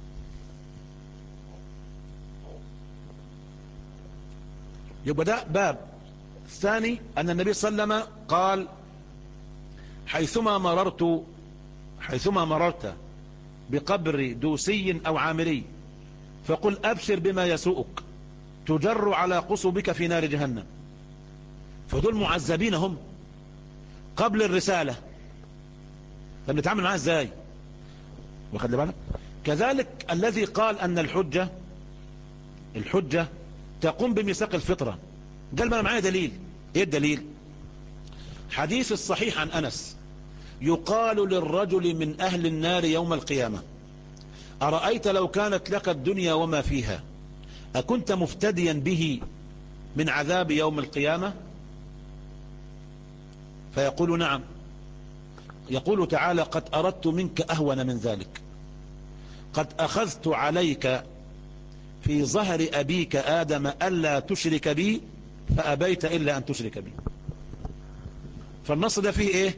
يبقى ده باب الثاني، أن النبي صلى الله عليه وسلم قال حيثما مررت حيثما مررت بقبر دوسي أو عامري فقل أبشر بما يسوءك تجر على قصبك في نار جهنم. فدول معذبين هم قبل الرسالة، طب نتعامل معاه ازاي؟ واخد بالك؟ كذلك الذي قال أن الحجة الحجة تقوم بميثاق الفطرة، قال ما أنا معايا دليل. ايه الدليل؟ حديث الصحيح عن أنس: يقال للرجل من أهل النار يوم القيامة أرأيت لو كانت لك الدنيا وما فيها أكنت مفتديا به من عذاب يوم القيامة؟ فيقول نعم. يقول تعالى قد أردت منك أهون من ذلك، قد أخذت عليك في ظهر أبيك آدم ألا تشرك بي فأبيت إلا أن تشرك بي. فالنص ده فيه إيه؟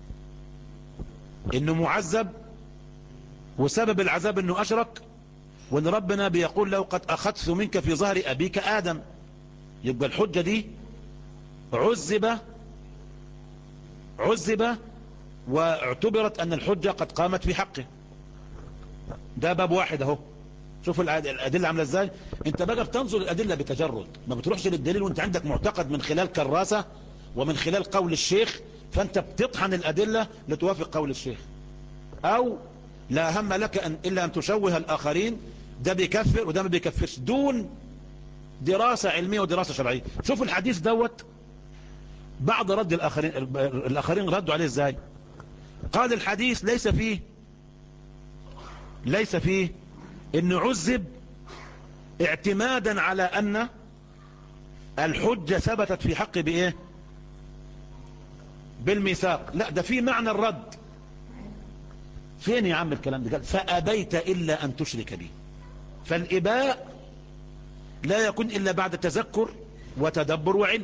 إنه معذب، وسبب العذاب إنه أشرك، وإن ربنا بيقول له قد أخذت منك في ظهر أبيك آدم. يبقى الحجة دي عذب عذب واعتبرت أن الحجة قد قامت في حقه. ده باب واحد اهو. شوف الأدلة عاملة ازاي. انت بقى بتنظر الأدلة بتجرد، ما بتروحش للدليل وانت عندك معتقد من خلال كراسة ومن خلال قول الشيخ، فانت بتطحن الأدلة لتوافق قول الشيخ، او لا هم لك أن إلا أن تشوه الآخرين، ده بيكفر وده ما بيكفرش، دون دراسة علمية ودراسة شرعية. شوف الحديث دوت بعض رد الآخرين الآخرين ردوا عليه ازاي. قال الحديث ليس فيه ليس فيه انه عذب اعتمادا على ان الحجة ثبتت في حق بايه؟ بالميثاق. لا، ده في معنى الرد. فين يا عم الكلام ده؟ قال فأبيت إلا أن تشرك بي. فالإباء لا يكون إلا بعد تذكر وتدبر وعلم.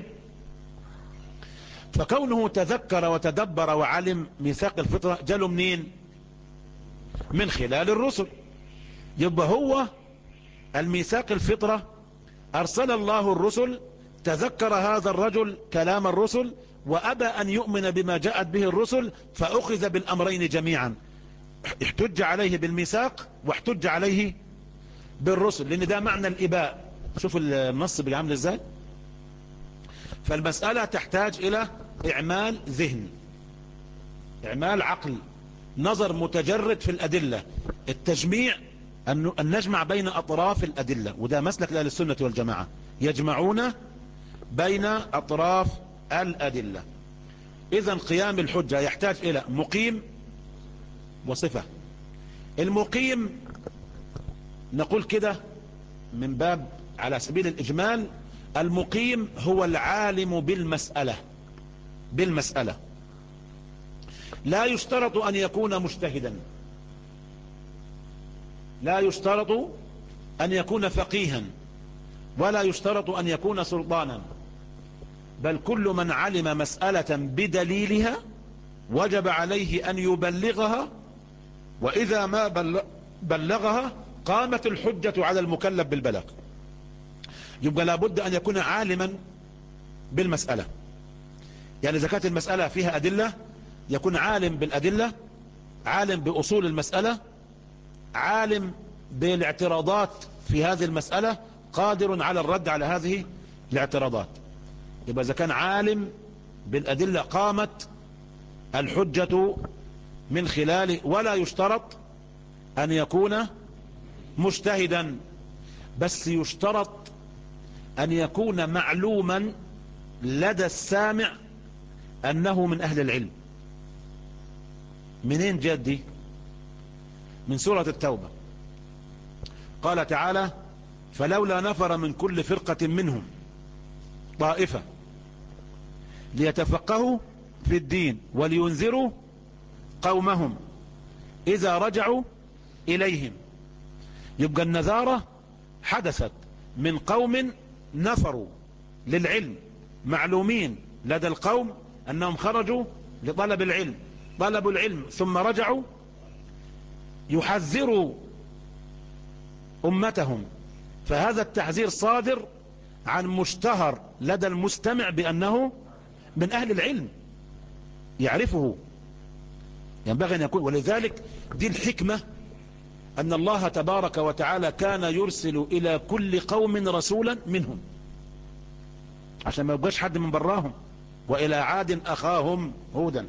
فكونه تذكر وتدبر وعلم ميثاق الفطرة جاله منين؟ من خلال الرسل. يبقى هو الميثاق الفطرة أرسل الله الرسل، تذكر هذا الرجل كلام الرسل وأبى أن يؤمن بما جاءت به الرسل، فأخذ بالأمرين جميعا، احتج عليه بالميثاق واحتج عليه بالرسل، لأن ده معنى الإباء. شوف النص بيعمل ازاي. فالمسألة تحتاج إلى إعمال ذهن، إعمال عقل، نظر متجرد في الأدلة. التجميع أن نجمع بين أطراف الأدلة، وده مسلك لأهل السنة والجماعة، يجمعون بين أطراف الأدلة. إذن قيام الحجة يحتاج إلى مقيم وصفة. المقيم نقول كده من باب على سبيل الإجمال، المقيم هو العالم بالمسألة بالمسألة لا يشترط أن يكون مجتهدا، لا يشترط أن يكون فقيها، ولا يشترط أن يكون سلطانا، بل كل من علم مسألة بدليلها وجب عليه أن يبلغها، وإذا ما بلغها قامت الحجة على المكلف بالبلاغ. يبقى لابد أن يكون عالما بالمسألة، يعني إذا كانت المسألة فيها أدلة يكون عالم بالأدلة، عالم بأصول المسألة، عالم بالاعتراضات في هذه المسألة، قادر على الرد على هذه الاعتراضات. يبقى إذا كان عالم بالأدلة قامت الحجة من خلاله، ولا يشترط أن يكون مجتهدا، بس يشترط أن يكون معلوما لدى السامع أنه من أهل العلم. منين جاءت دي؟ من سورة التوبة، قال تعالى: فلولا نفر من كل فرقة منهم طائفة ليتفقهوا في الدين ولينذروا قومهم إذا رجعوا إليهم. يبقى النذارة حدثت من قوم نفروا للعلم، معلومين لدى القوم أنهم خرجوا لطلب العلم، طلبوا العلم ثم رجعوا يحذروا أمتهم. فهذا التحذير صادر عن مشتهر لدى المستمع بأنه من أهل العلم يعرفه، ينبغي أن يكون. ولذلك دي الحكمة أن الله تبارك وتعالى كان يرسل إلى كل قوم رسولا منهم، عشان ما يبقاش حد من براهم. وإلى عاد أخاهم هودا،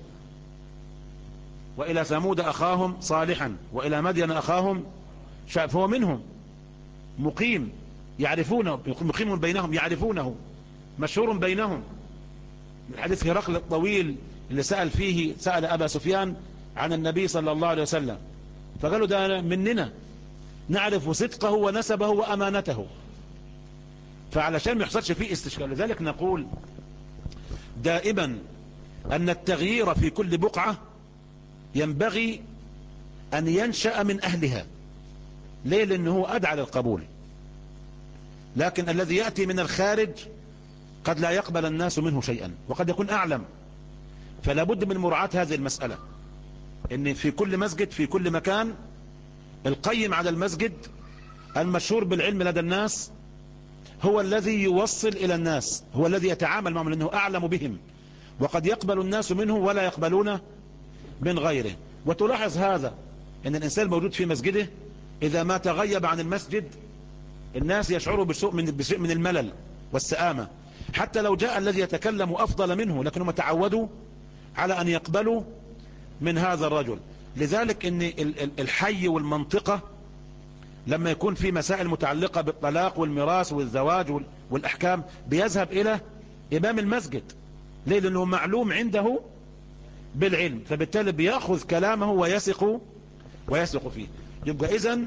وإلى ثمود أخاهم صالحا، وإلى مدين أخاهم شعب. فهو منهم مقيم يعرفونه، مقيم بينهم يعرفونه، مشهور بينهم. من حديث هرقل الطويل اللي سأل فيه سأل أبا سفيان عن النبي صلى الله عليه وسلم، فقالوا ده مننا نعرف صدقه ونسبه وأمانته. فعلشان ما يحصلش فيه استشكال، لذلك نقول دائما أن التغيير في كل بقعة ينبغي أن ينشأ من أهلها. ليه؟ لأنه أدعى للقبول. لكن الذي يأتي من الخارج قد لا يقبل الناس منه شيئا، وقد يكون أعلم. فلا بد من مراعاة هذه المسألة، إن في كل مسجد في كل مكان القيم على المسجد المشهور بالعلم لدى الناس هو الذي يوصل إلى الناس، هو الذي يتعامل معهم لأنه أعلم بهم، وقد يقبل الناس منه ولا يقبلون من غيره. وتلاحظ هذا أن الإنسان الموجود في مسجده إذا ما تغيب عن المسجد الناس يشعروا بشيء من, بشيء من الملل والسآمة، حتى لو جاء الذي يتكلم أفضل منه، لكنهم تعودوا على أن يقبلوا من هذا الرجل. لذلك أن الحي والمنطقة لما يكون في مسائل متعلقة بالطلاق والميراث والزواج والأحكام بيذهب إلى إمام المسجد. ليه؟ لأنه معلوم عنده بالعلم، فبالتالي بيأخذ كلامه ويثق ويثق فيه. يبقى إذن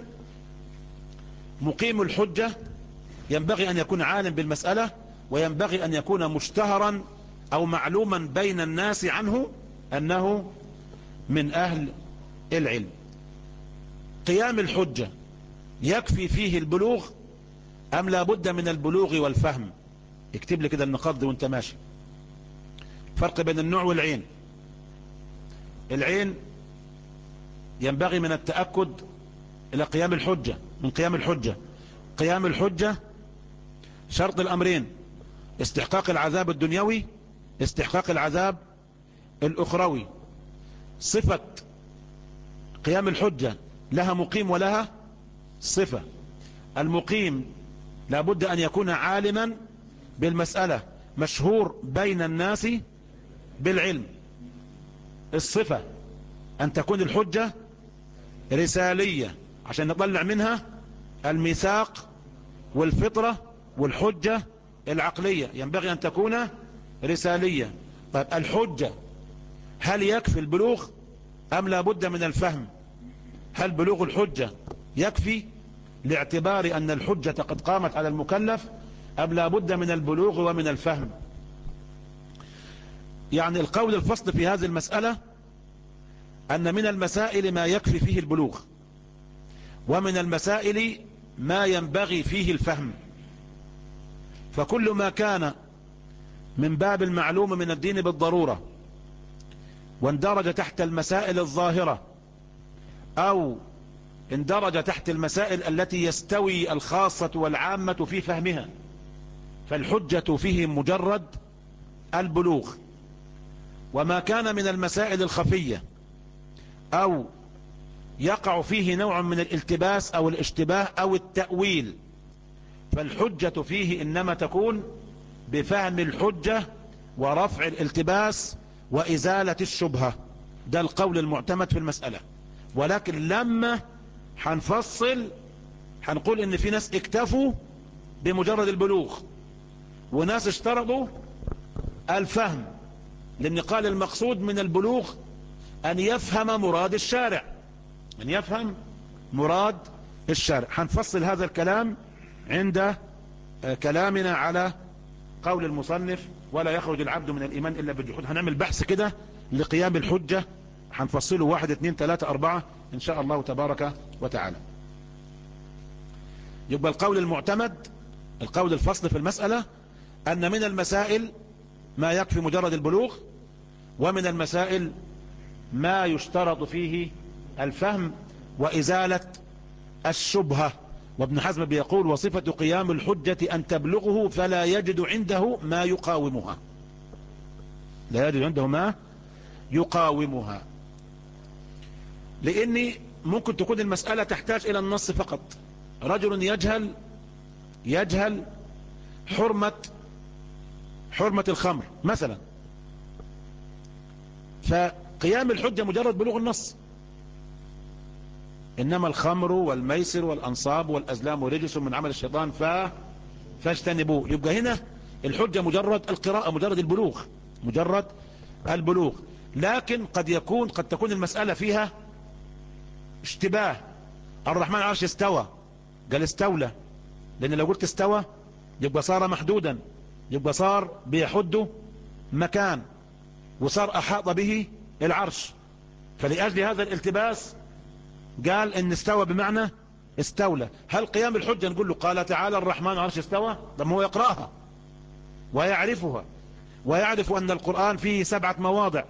مقيم الحجة ينبغي أن يكون عالم بالمسألة، وينبغي أن يكون مشتهرا أو معلوما بين الناس عنه أنه من أهل العلم. قيام الحجة يكفي فيه البلوغ أم لا بد من البلوغ والفهم؟ اكتب لي كده النقاط دي وانت ماشي. فرق بين النوع والعين. العين ينبغي من التأكد إلى قيام الحجة، من قيام الحجة. قيام الحجة شرط الأمرين: استحقاق العذاب الدنيوي، استحقاق العذاب الأخروي. صفة قيام الحجة لها مقيم ولها صفة. المقيم لابد أن يكون عالما بالمسألة، مشهور بين الناس بالعلم. الصفة أن تكون الحجة رسالية، عشان نطلع منها الميثاق والفطرة والحجة العقلية، ينبغي أن تكون رسالية. طيب الحجة هل يكفي البلوغ أم لا بد من الفهم؟ هل بلوغ الحجة يكفي لاعتبار أن الحجة قد قامت على المكلف أم لا بد من البلوغ ومن الفهم؟ يعني القول الفصل في هذه المسألة أن من المسائل ما يكفي فيه البلوغ، ومن المسائل ما ينبغي فيه الفهم. فكل ما كان من باب المعلوم من الدين بالضرورة واندرج تحت المسائل الظاهرة أو اندرج تحت المسائل التي يستوي الخاصة والعامة في فهمها، فالحجة فيه مجرد البلوغ. وما كان من المسائل الخفية أو يقع فيه نوع من الالتباس أو الاشتباه أو التأويل، فالحجة فيه إنما تكون بفهم الحجة ورفع الالتباس وإزالة الشبهة. ده القول المعتمد في المسألة. ولكن لما حنفصل حنقول إن في ناس اكتفوا بمجرد البلوغ وناس اشترطوا الفهم، لأن قال المقصود من البلوغ أن يفهم مراد الشارع، أن يفهم مراد الشارع. حنفصل هذا الكلام عند كلامنا على قول المصنف ولا يخرج العبد من الإيمان إلا بالجحود. هنعمل بحث كده لقيام الحجة، هنفصله واحد اثنين ثلاثة أربعة إن شاء الله تبارك وتعالى. يبقى القول المعتمد، القول الفصل في المسألة، أن من المسائل ما يكفي مجرد البلوغ، ومن المسائل ما يشترط فيه الفهم وإزالة الشبهة. وابن حزم بيقول وصفة قيام الحجة أن تبلغه فلا يجد عنده ما يقاومها، لا يجد عنده ما يقاومها. لأن ممكن تكون المسألة تحتاج إلى النص فقط. رجل يجهل يجهل حرمة حرمة الخمر مثلا، فقيام الحجة مجرد بلوغ النص، إنما الخمر والميسر والأنصاب والأزلام رجس من عمل الشيطان ف... فاجتنبوه. يبقى هنا الحجة مجرد القراءة، مجرد البلوغ، مجرد البلوغ. لكن قد يكون قد تكون المسألة فيها اشتباه. الرحمن على العرش استوى، قال استولى، لأن لو قلت استوى يبقى صار محدودا، يبقى صار بيحد مكان وصار أحاط به العرش. فلأجل هذا الالتباس قال ان استوى بمعنى استولى. هل قيام الحجة نقول له قال تعالى الرحمن على العرش استوى؟ طب هو يقرأها ويعرفها ويعرف ان القرآن فيه سبعة مواضع،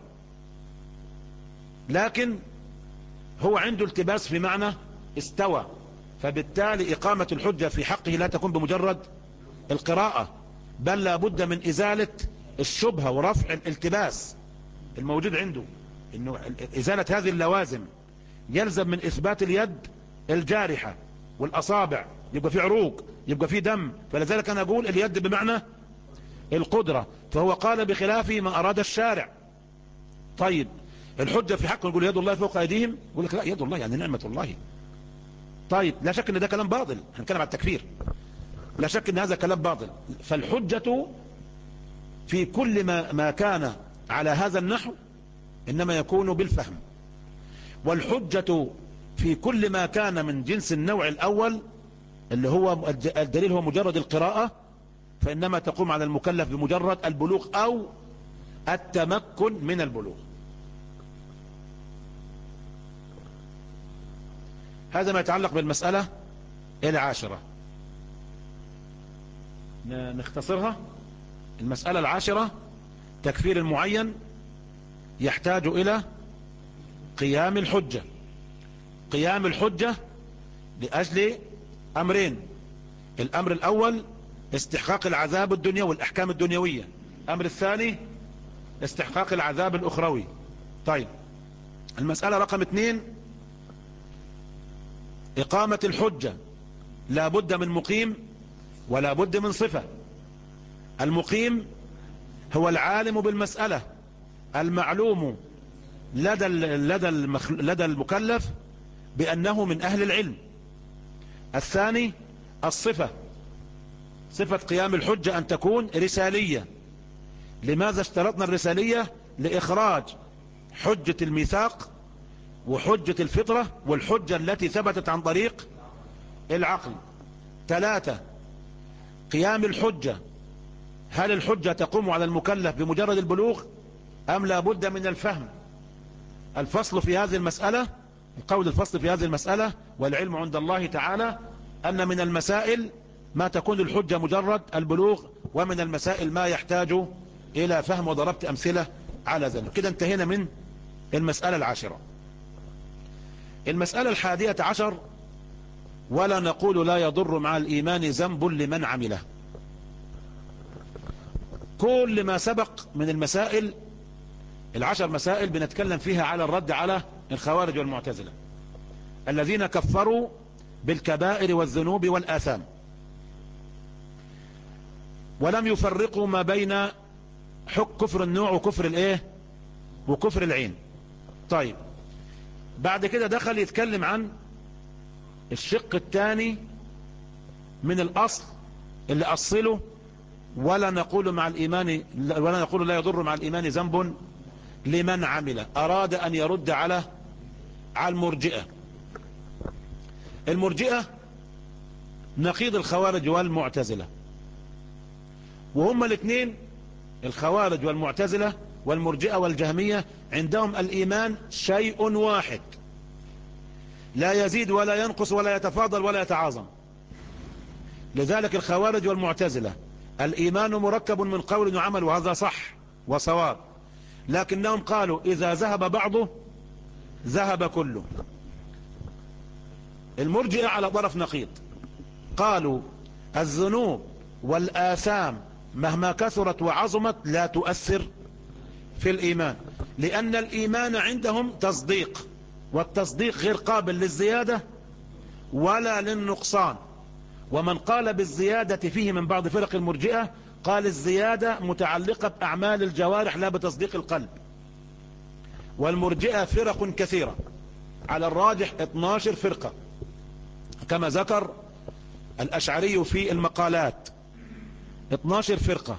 لكن هو عنده التباس في معنى استوى، فبالتالي إقامة الحجة في حقه لا تكون بمجرد القراءة، بل لا بد من إزالة الشبهة ورفع الالتباس الموجود عنده. إنه إزالة هذه اللوازم يلزم من إثبات اليد الجارحة والأصابع، يبقى في عروق، يبقى في دم، فلذلك أنا أقول اليد بمعنى القدرة، فهو قال بخلافه ما أراد الشارع. طيب الحجة في حقه نقول يد الله فوق أيديهم، يقول لك لا، يد الله يعني نعمة الله. طيب لا شك ان ده كلام باطل، هنتكلم عن التكفير، لا شك ان هذا كلام باطل. فالحجة في كل ما, ما كان على هذا النحو انما يكون بالفهم، والحجة في كل ما كان من جنس النوع الاول اللي هو الدليل هو مجرد القراءة، فانما تقوم على المكلف بمجرد البلوغ او التمكن من البلوغ. هذا ما يتعلق بالمسألة العاشرة. نختصرها. المسألة العاشرة تكفير المعين يحتاج إلى قيام الحجة. قيام الحجة لأجل أمرين: الأمر الأول استحقاق العذاب الدنيوي والأحكام الدنيوية، الأمر الثاني استحقاق العذاب الأخروي. طيب المسألة رقم اثنين، إقامة الحجة لا بد من مقيم ولا بد من صفة. المقيم هو العالم بالمسألة المعلوم لدى لدى لدى المكلف بأنه من أهل العلم. الثاني الصفة، صفة قيام الحجة أن تكون رسالية. لماذا اشترطنا الرسالية؟ لإخراج حجة الميثاق وحجة الفطرة والحجة التي ثبتت عن طريق العقل. ثلاثة قيام الحجة، هل الحجة تقوم على المكلف بمجرد البلوغ أم لا بد من الفهم؟ الفصل في هذه المسألة، القول الفصل في هذه المسألة والعلم عند الله تعالى أن من المسائل ما تكون الحجة مجرد البلوغ، ومن المسائل ما يحتاج إلى فهم، وضربت أمثلة على ذلك. كده انتهينا من المسألة العاشرة. المسألة الحادية عشر: ولا نقول لا يضر مع الإيمان ذنب لمن عمله. كل ما سبق من المسائل العشر مسائل بنتكلم فيها على الرد على الخوارج والمعتزلة الذين كفروا بالكبائر والذنوب والآثام، ولم يفرقوا ما بين حق كفر النوع وكفر الايه وكفر العين. طيب بعد كده دخل يتكلم عن الشق الثاني من الأصل اللي أصله ولا نقول مع الإيمان ولا نقول لا يضر مع الإيمان ذنب لمن عمل. أراد أن يرد على على المرجئة. المرجئة نقيض الخوارج والمعتزلة، وهم الاثنين الخوارج والمعتزلة والمرجئة والجهمية عندهم الإيمان شيء واحد، لا يزيد ولا ينقص ولا يتفاضل ولا يتعاظم. لذلك الخوارج والمعتزلة الإيمان مركب من قول وعمل، وهذا صح وصواب، لكنهم قالوا إذا ذهب بعضه ذهب كله. المرجئة على طرف نقيض، قالوا الذنوب والآثام مهما كثرت وعظمت لا تؤثر في الإيمان، لأن الإيمان عندهم تصديق، والتصديق غير قابل للزيادة ولا للنقصان. ومن قال بالزيادة فيه من بعض فرق المرجئة قال الزيادة متعلقة بأعمال الجوارح لا بتصديق القلب. والمرجئة فرق كثيرة، على الراجح اثناشر فرقة كما ذكر الأشعري في المقالات، اثناشر فرقة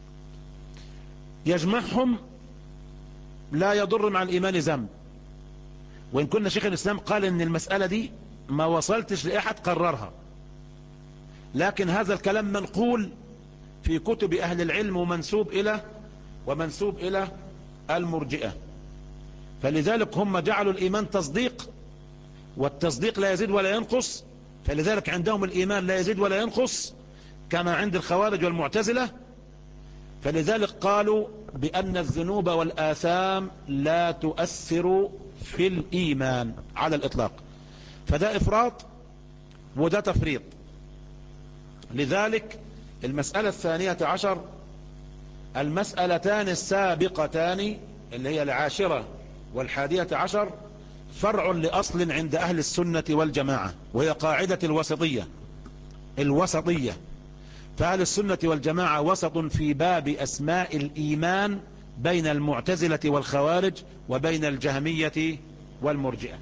يجمعهم لا يضر مع الإيمان ذنب. وإن كنا شيخ الإسلام قال إن المسألة دي ما وصلتش لأحد قررها، لكن هذا الكلام منقول في كتب أهل العلم ومنسوب إلى ومنسوب إلى المرجئة. فلذلك هم جعلوا الإيمان تصديق، والتصديق لا يزيد ولا ينقص، فلذلك عندهم الإيمان لا يزيد ولا ينقص كما عند الخوارج والمعتزلة. فلذلك قالوا بأن الذنوب والآثام لا تؤثر في الإيمان على الإطلاق. فده إفراط وده تفريط. لذلك المسألة الثانية عشر، المسألتان السابقتان اللي هي العاشرة والحادية عشر فرع لأصل عند أهل السنة والجماعة، وهي قاعدة الوسطية. الوسطية فأهل السنة والجماعة وسط في باب أسماء الإيمان بين المعتزلة والخوارج وبين الجهمية والمرجئة،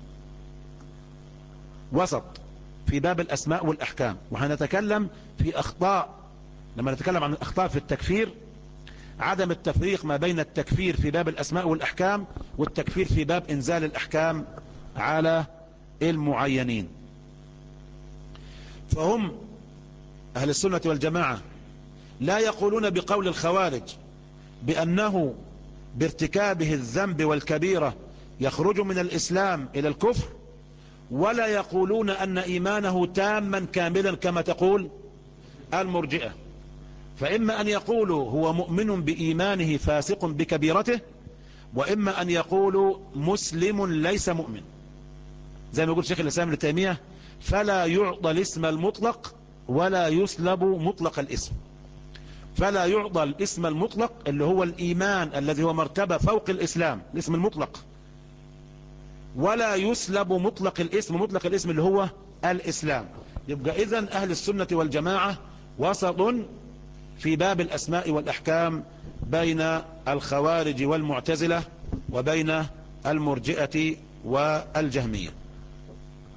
وسط في باب الأسماء والأحكام. وهنتكلم في أخطاء، لما نتكلم عن الأخطاء في التكفير، عدم التفريق ما بين التكفير في باب الأسماء والأحكام والتكفير في باب إنزال الأحكام على المعينين. فهم أهل السنة والجماعة لا يقولون بقول الخوارج بأنه بارتكابه الذنب والكبيرة يخرج من الإسلام إلى الكفر، ولا يقولون أن إيمانه تاما كاملا كما تقول المرجئة. فإما أن يقولوا هو مؤمن بإيمانه فاسق بكبيرته، وإما أن يقولوا مسلم ليس مؤمن، زي ما يقول شيخ الإسلام ابن تيمية فلا يعطى الاسم المطلق ولا يسلب مطلق الاسم. فلا يعطى الاسم المطلق اللي هو الإيمان الذي هو مرتبة فوق الإسلام، الاسم المطلق، ولا يسلب مطلق الاسم، مطلق الاسم اللي هو الإسلام. يبقى إذن أهل السنة والجماعة وسط في باب الأسماء والأحكام بين الخوارج والمعتزلة وبين المرجئة والجهمية.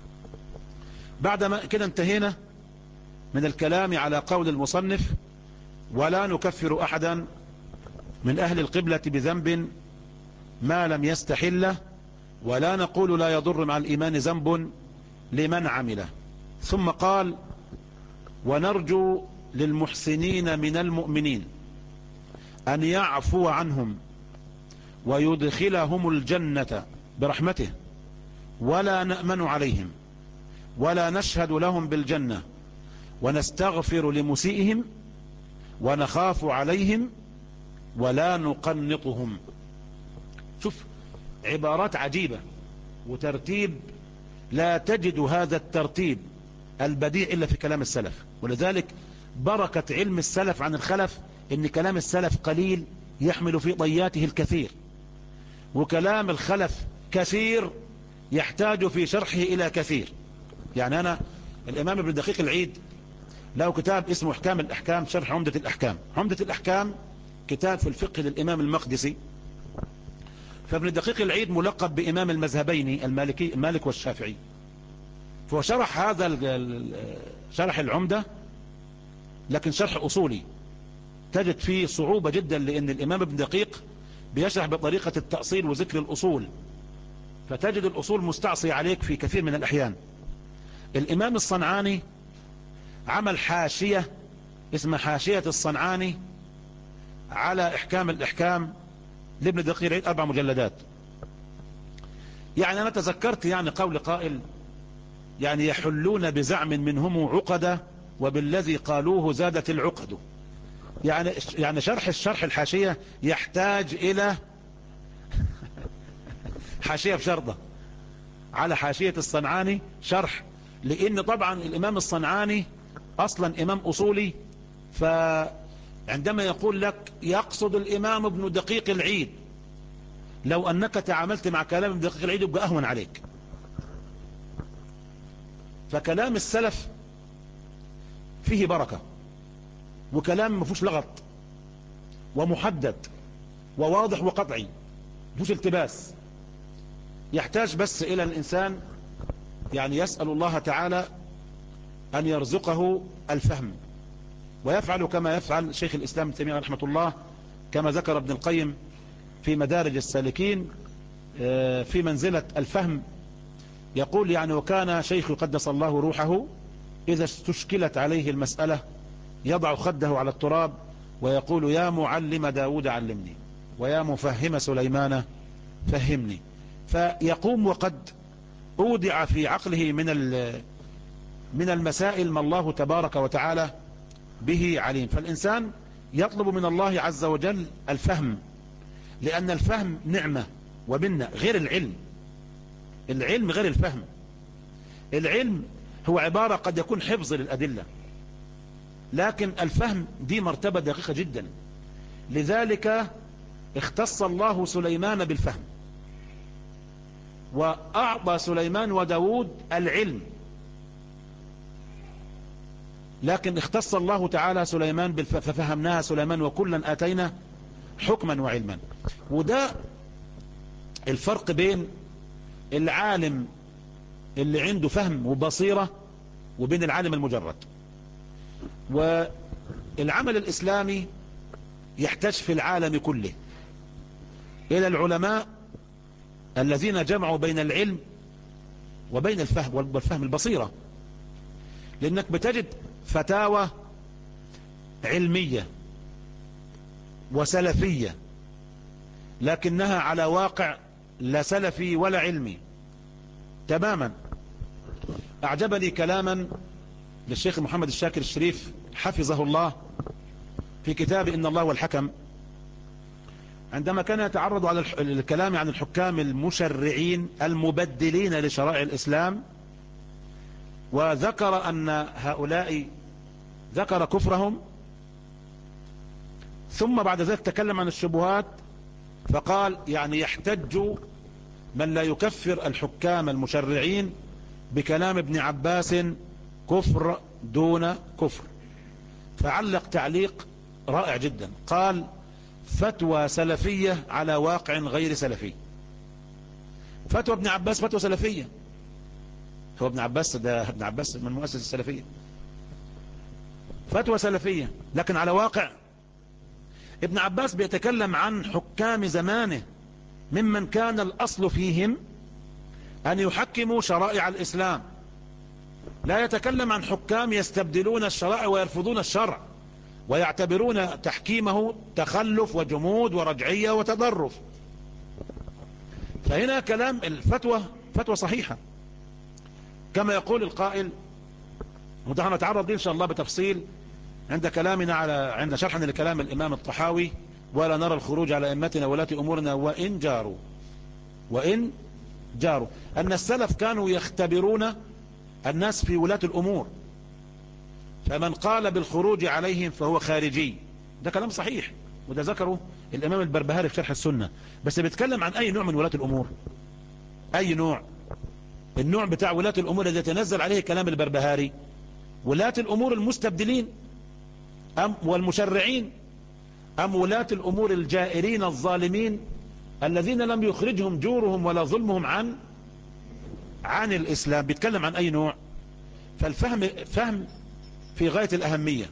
بعدما كده انتهينا من الكلام على قول المصنف: ولا نكفر أحدا من أهل القبلة بذنب ما لم يستحله، ولا نقول لا يضر مع الإيمان ذنب لمن عمله. ثم قال: ونرجو للمحسنين من المؤمنين أن يعفو عنهم ويدخلهم الجنة برحمته، ولا نأمن عليهم ولا نشهد لهم بالجنة، ونستغفر لمسيئهم ونخاف عليهم ولا نقنطهم. شوف عبارات عجيبة وترتيب لا تجد هذا الترتيب البديع إلا في كلام السلف. ولذلك بركة علم السلف عن الخلف إن كلام السلف قليل يحمل في طياته الكثير، وكلام الخلف كثير يحتاج في شرحه إلى كثير. يعني أنا الإمام ابن دقيق العيد له كتاب اسمه أحكام الأحكام شرح عمدة الأحكام. عمدة الأحكام كتاب في الفقه للإمام المقدسي. فابن دقيق العيد ملقب بإمام المذهبين المالكي المالك والشافعي، فهو شرح هذا شرح العمدة لكن شرح أصولي تجد فيه صعوبة جدا، لأن الإمام ابن دقيق بيشرح بطريقة التأصيل وذكر الأصول، فتجد الأصول مستعصي عليك في كثير من الأحيان. الإمام الصنعاني عمل حاشية اسمها حاشية الصنعاني على إحكام الإحكام لابن دقيق العيد، أربع مجلدات. يعني أنا تذكرت يعني قول قائل يعني يحلون بزعم منهم عقدة وبالذي قالوه زادت العقد. يعني يعني شرح الشرح الحاشية يحتاج إلى حاشية بشرطة على حاشية الصنعاني شرح، لأن طبعا الإمام الصنعاني أصلا إمام أصولي، فعندما يقول لك يقصد الإمام ابن دقيق العيد، لو أنك تعاملت مع كلام ابن دقيق العيد يبقى أهون عليك. فكلام السلف فيه بركة، وكلام ما فيهوش لغط، ومحدد وواضح وقطعي، ما فيهوش التباس. يحتاج بس إلى الإنسان يعني يسأل الله تعالى أن يرزقه الفهم، ويفعل كما يفعل شيخ الإسلام ابن تيمية رحمة الله، كما ذكر ابن القيم في مدارج السالكين في منزلة الفهم. يقول يعني: وكان شيخ قدس الله روحه إذا استشكلت عليه المسألة يضع خده على التراب ويقول: يا معلم داود علمني، ويا مفهم سليمان فهمني. فيقوم وقد أودع في عقله من من المسائل ما الله تبارك وتعالى به عليم. فالإنسان يطلب من الله عز وجل الفهم، لأن الفهم نعمة ومنة غير العلم. العلم غير الفهم. العلم هو عبارة قد يكون حفظ للأدلة، لكن الفهم دي مرتبة دقيقة جدا. لذلك اختص الله سليمان بالفهم، وأعطى سليمان وداود العلم، لكن اختص الله تعالى سليمان بالفهم ففهمناها سليمان وكلا آتينا حكما وعلما. وده الفرق بين العالم اللي عنده فهم وبصيرة وبين العالم المجرد. والعمل الإسلامي يحتاج في العالم كله إلى العلماء الذين جمعوا بين العلم وبين الفهم والفهم البصيرة، لأنك بتجد فتاوى علمية وسلفية لكنها على واقع لا سلفي ولا علمي تماما. أعجبني كلاما للشيخ محمد الشاكر الشريف حفظه الله في كتاب إن الله والحكم، عندما كان يتعرض على الكلام عن الحكام المشرعين المبدلين لشرائع الإسلام، وذكر أن هؤلاء ذكر كفرهم، ثم بعد ذلك تكلم عن الشبهات فقال يعني يحتج من لا يكفر الحكام المشرعين بكلام ابن عباس كفر دون كفر. فعلق تعليق رائع جدا، قال: فتوى سلفية على واقع غير سلفي. فتوى ابن عباس فتوى سلفية، هو ابن عباس ده ابن عباس من مؤسس السلفية، فتوى سلفية، لكن على واقع ابن عباس بيتكلم عن حكام زمانه ممن كان الأصل فيهم أن يحكموا شرائع الإسلام، لا يتكلم عن حكام يستبدلون الشرائع ويرفضون الشرع ويعتبرون تحكيمه تخلف وجمود ورجعية وتضرف. فهنا كلام الفتوى فتوى صحيحة كما يقول القائل، ونحن نتعرض ليه إن شاء الله بتفصيل عند كلامنا على عند شرحنا لكلام الإمام الطحاوي: ولا نرى الخروج على أئمتنا ولاة أمورنا وإن جاروا وإن جاروا. أن السلف كانوا يختبرون الناس في ولاة الأمور، فمن قال بالخروج عليهم فهو خارجي. ده كلام صحيح، وده ذكره الإمام البربهاري في شرح السنة. بس بيتكلم عن أي نوع من ولاة الأمور؟ أي نوع؟ النوع بتاع ولاة الأمور الذي يتنزل عليه كلام البربهاري ولاة الأمور المستبدلين أم والمشرعين، أم ولاة الأمور الجائرين الظالمين الذين لم يخرجهم جورهم ولا ظلمهم عن عن الإسلام؟ بيتكلم عن أي نوع؟ فالفهم فهم في غاية الأهمية.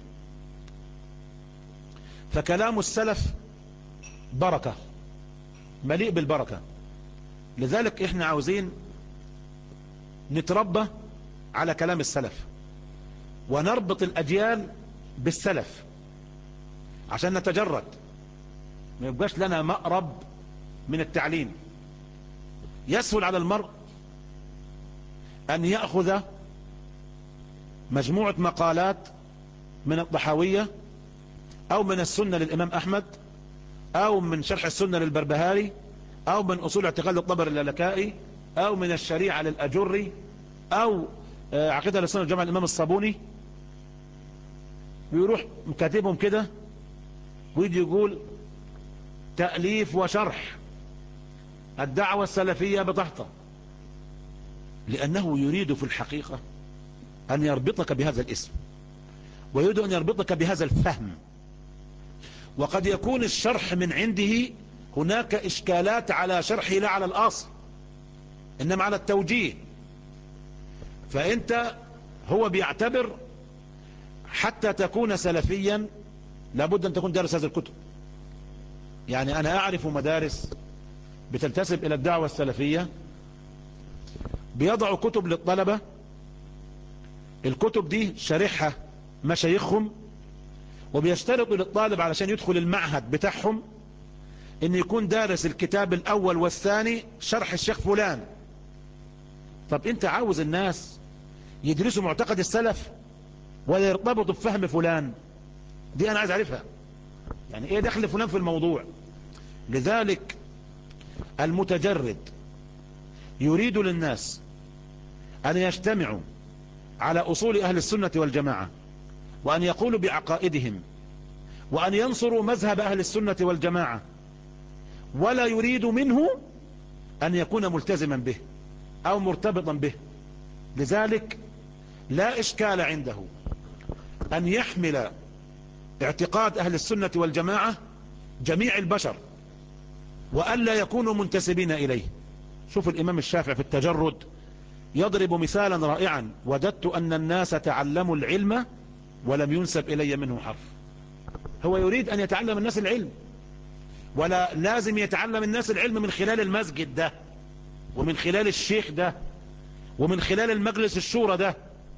فكلام السلف بركة، مليء بالبركة. لذلك احنا عاوزين نتربى على كلام السلف ونربط الأجيال بالسلف عشان نتجرد، ما يبقاش لنا مأرب من التعليم. يسهل على المرء أن يأخذ مجموعة مقالات من الطحاوية أو من السنة للإمام أحمد أو من شرح السنة للبربهاري أو من أصول اعتقاد الطبري اللالكائي أو من الشريعة للأجري أو عقيدة للسنة الجامعة الإمام الصابوني، ويروح مكاتبهم كده ويجي يقول تأليف وشرح الدعوة السلفية بتحته، لأنه يريد في الحقيقة أن يربطك بهذا الاسم، ويريد أن يربطك بهذا الفهم. وقد يكون الشرح من عنده هناك إشكالات على شرحه لا على الأصل، إنما على التوجيه. فأنت هو بيعتبر حتى تكون سلفيا لابد أن تكون دارس هذه الكتب. يعني أنا أعرف مدارس بتنتسب إلى الدعوة السلفية بيضعوا كتب للطلبة، الكتب دي شارحها مشايخهم، وبيشترطوا للطالب علشان يدخل المعهد بتاعهم ان يكون دارس الكتاب الاول والثاني شرح الشيخ فلان. طب انت عاوز الناس يدرسوا معتقد السلف ولا يرتبطوا بفهم فلان؟ دي انا عايز اعرفها، يعني ايه دخل فلان في الموضوع؟ لذلك المتجرد يريد للناس ان يجتمعوا على اصول اهل السنة والجماعة، وان يقولوا بعقائدهم، وان ينصروا مذهب اهل السنة والجماعة، ولا يريد منه ان يكون ملتزما به او مرتبطا به. لذلك لا اشكال عنده ان يحمل اعتقاد اهل السنة والجماعة جميع البشر وألا يكونوا منتسبين إليه. شوف الإمام الشافعي في التجرد يضرب مثالا رائعا: وددت أن الناس تعلموا العلم ولم ينسب إلي منه حرف. هو يريد أن يتعلم الناس العلم، ولا لازم يتعلم الناس العلم من خلال المسجد ده ومن خلال الشيخ ده ومن خلال المجلس الشورى ده.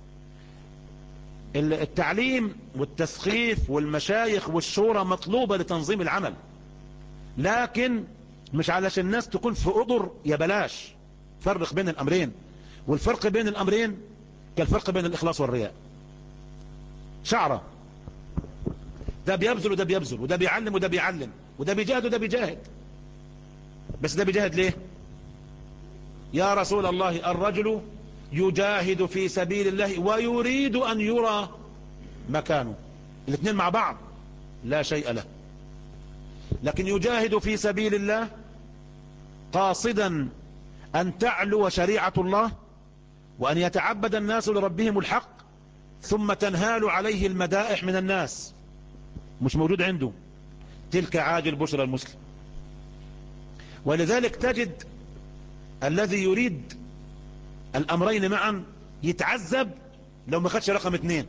التعليم والتثقيف والمشايخ والشورى مطلوبة لتنظيم العمل، لكن مش علشان الناس تكون في قدر يا بلاش. فرق بين الأمرين، والفرق بين الأمرين كالفرق بين الإخلاص والرياء. شعرة، ده بيبذل وده بيبذل، وده بيعلم وده بيعلم، وده بيجاهد وده بيجاهد. بس ده بيجاهد ليه؟ يا رسول الله الرجل يجاهد في سبيل الله ويريد أن يرى مكانه. الاثنين مع بعض لا شيء له. لكن يجاهد في سبيل الله قاصدا أن تعلو شريعة الله وأن يتعبد الناس لربهم الحق، ثم تنهال عليه المدائح من الناس، مش موجود عنده. تلك عاجل بشرى المسلم. ولذلك تجد الذي يريد الأمرين معا يتعذب لو ما خدش رقم اتنين.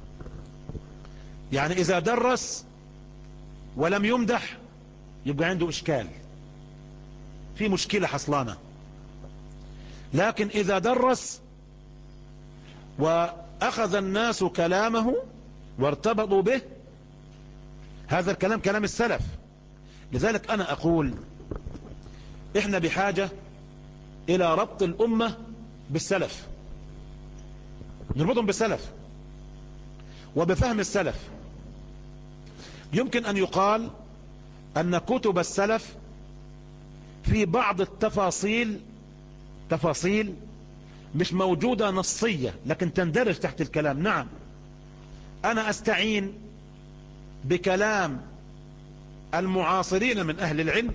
يعني إذا درس ولم يمدح يبقى عنده إشكال، في مشكلة حصلانة. لكن إذا درس وأخذ الناس كلامه وارتبطوا به، هذا الكلام كلام السلف. لذلك أنا أقول إحنا بحاجة إلى ربط الأمة بالسلف، نربطهم بالسلف وبفهم السلف. يمكن أن يقال أن كتب السلف في بعض التفاصيل تفاصيل مش موجودة نصية لكن تندرج تحت الكلام. نعم، أنا أستعين بكلام المعاصرين من أهل العلم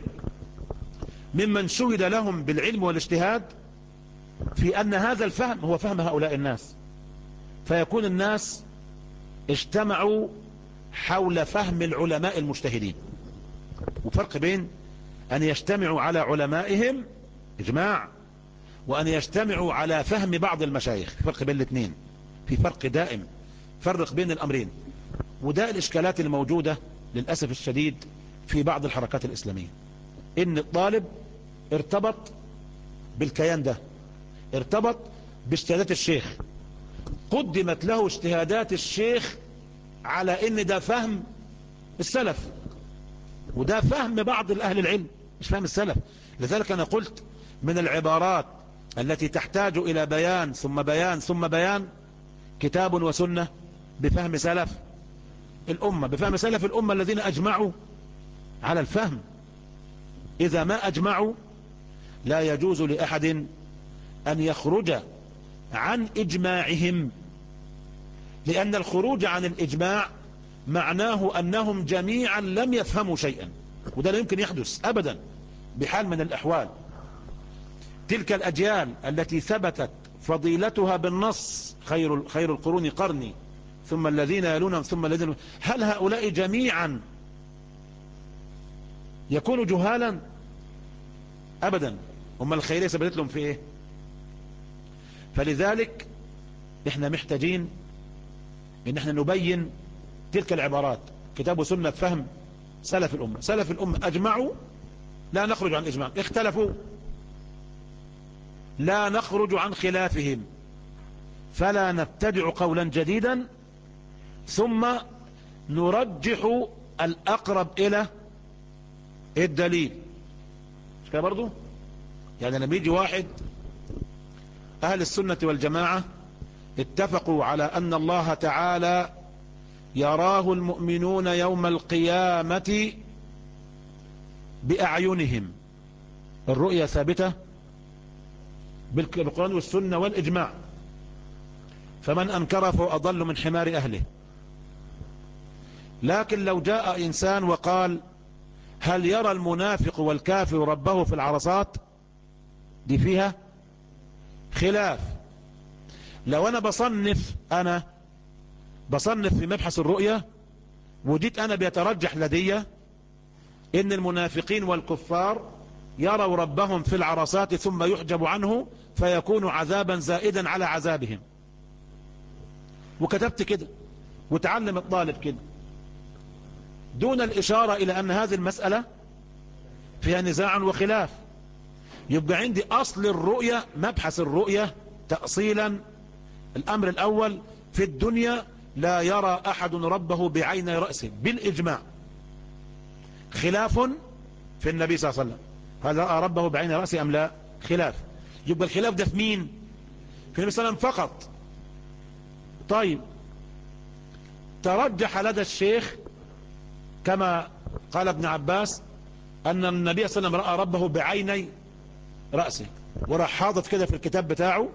ممن شهد لهم بالعلم والاجتهاد في أن هذا الفهم هو فهم هؤلاء الناس، فيكون الناس اجتمعوا حول فهم العلماء المجتهدين. وفرق بين أن يجتمعوا على علمائهم إجماع وأن يجتمعوا على فهم بعض المشايخ، فرق بين الاثنين، في فرق دائم، فرق بين الأمرين. وده الإشكالات الموجودة للأسف الشديد في بعض الحركات الإسلامية، إن الطالب ارتبط بالكيان ده، ارتبط باجتهادات الشيخ، قدمت له اجتهادات الشيخ على إن ده فهم السلف، وده فهم بعض الأهل العلم مش فهم السلف. لذلك أنا قلت من العبارات التي تحتاج إلى بيان ثم بيان ثم بيان كتاب وسنة بفهم سلف الأمة، بفهم سلف الأمة الذين أجمعوا على الفهم. إذا ما أجمعوا لا يجوز لأحد أن يخرج عن إجماعهم، لأن الخروج عن الإجماع معناه أنهم جميعا لم يفهموا شيئا، وده لا يمكن يحدث أبدا بحال من الأحوال. تلك الأجيال التي ثبتت فضيلتها بالنص، خير خير القرون قرني ثم الذين يلونهم ثم الذين، هل هؤلاء جميعا يكونوا جهالا؟ أبدا. هم الخيرية ثبتت لهم في إيه؟ فلذلك إحنا محتاجين إن إحنا نبين تلك العبارات، كتاب وسنة فهم سلف الأمة. سلف الأمة أجمعوا لا نخرج عن إجماع، اختلفوا لا نخرج عن خلافهم، فلا نبتدع قولا جديدا ثم نرجح الأقرب إلى الدليل. مش كده برضو؟ يعني لما يجي واحد، أهل السنة والجماعة اتفقوا على أن الله تعالى يراه المؤمنون يوم القيامة بأعينهم، الرؤية ثابتة بالقرآن والسنة والإجماع، فمن أنكر فهو أضل من حمار أهله. لكن لو جاء إنسان وقال هل يرى المنافق والكافر ربه في العرصات، دي فيها خلاف. لو أنا بصنف أنا بصنف في مبحث الرؤية وجيت أنا بيترجح لدي إن المنافقين والكفار يروا ربهم في العرصات ثم يحجب عنه فيكون عذابا زائدا على عذابهم، وكتبت كده وتعلم الطالب كده دون الإشارة إلى أن هذه المسألة فيها نزاع وخلاف، يبقى عندي أصل الرؤية، مبحث الرؤية تأصيلا. الأمر الأول، في الدنيا لا يرى أحد ربه بعين رأسه بالإجماع، خلاف في النبي صلى الله عليه وسلم، هل رأى ربه بعين رأسه أم لا؟ خلاف. يبقى الخلاف ده في مين؟ في النبي صلى الله عليه وسلم فقط. طيب، ترجح لدى الشيخ كما قال ابن عباس أن النبي صلى الله عليه وسلم رأى ربه بعيني رأسه، وراح حاضت كده في الكتاب بتاعه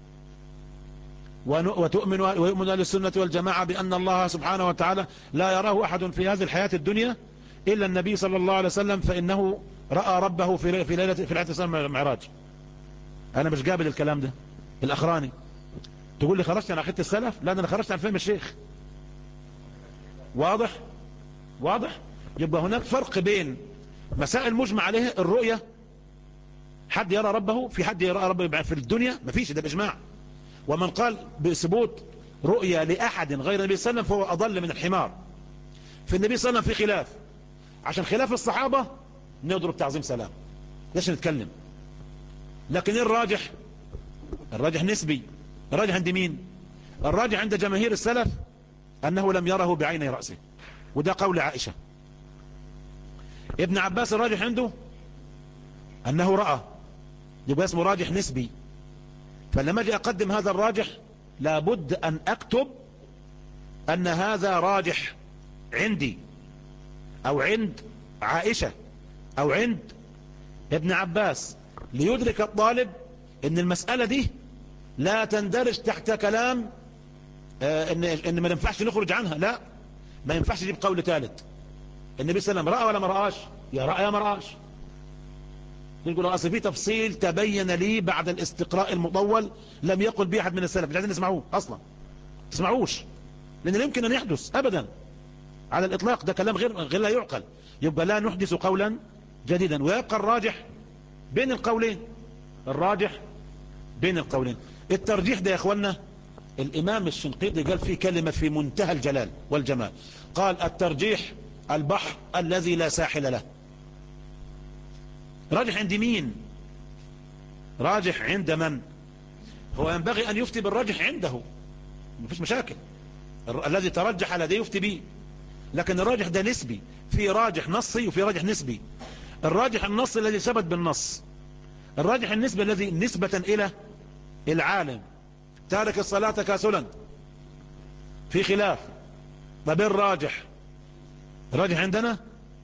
وتؤمن ويؤمن أهل السنة والجماعة بأن الله سبحانه وتعالى لا يراه أحد في هذه الحياة الدنيا إلا النبي صلى الله عليه وسلم، فإنه رأى ربه في في ليلة في ليلة المعراج. أنا مش قابل الكلام ده الأخراني. تقول لي خرجت عن عقيدة السلف؟ لا، أنا خرجت عن فهم الشيخ. واضح؟ واضح؟ يبقى هناك فرق بين مسائل مجمع عليها الرؤية حد يرى ربه؟ في حد يرى ربه في الدنيا؟ ما فيش، ده بإجماع. ومن قال بثبوت رؤيا لأحد غير النبي صلى الله عليه وسلم فهو أضل من الحمار. في النبي صلى الله عليه وسلم في خلاف، عشان خلاف الصحابة نضرب تعظيم سلام، ليش نتكلم؟ لكن الراجح، الراجح نسبي. الراجح عند مين؟ الراجح عند جماهير السلف أنه لم يره بعيني رأسه، وده قول عائشة. ابن عباس الراجح عنده أنه رأى، يبقى اسمه راجح نسبي. فلما أجي أقدم هذا الراجح لابد أن أكتب أن هذا راجح عندي أو عند عائشة أو عند ابن عباس، ليدرك الطالب أن المسألة دي لا تندرج تحت كلام آه إن, إن ما ينفعش نخرج عنها. لا، ما ينفعش يجيب قول ثالث. النبي صلى الله عليه وسلم رأى ولا ما رآش؟ يا رأى يا ما رآش. يقول أصل في تفصيل تبين لي بعد الاستقراء المطول لم يقل به أحد من السلف، مش عايزين نسمعوه أصلا، تسمعوش، لأن لا يمكن أن يحدث أبدا على الإطلاق، ده كلام غير غير لا يعقل. يبقى لا نحدث قولا جديدا، ويبقى الراجح بين القولين. الراجح بين القولين. الترجيح ده يا اخوانا الامام الشنقيطي قال فيه كلمة في منتهى الجلال والجمال، قال الترجيح البحر الذي لا ساحل له. راجح عند مين؟ راجح عند من؟ هو ينبغي ان يفتي بالراجح عنده، مفيش مشاكل، الذي ترجح لديه يفتي به. لكن الراجح ده نسبي، في راجح نصي وفي راجح نسبي. الراجح النصي الذي ثبت بالنص، الراجح النسبي الذي نسبة الى العالم تارك الصلاة كاسلا، في خلاف. طب الراجح، الراجح عندنا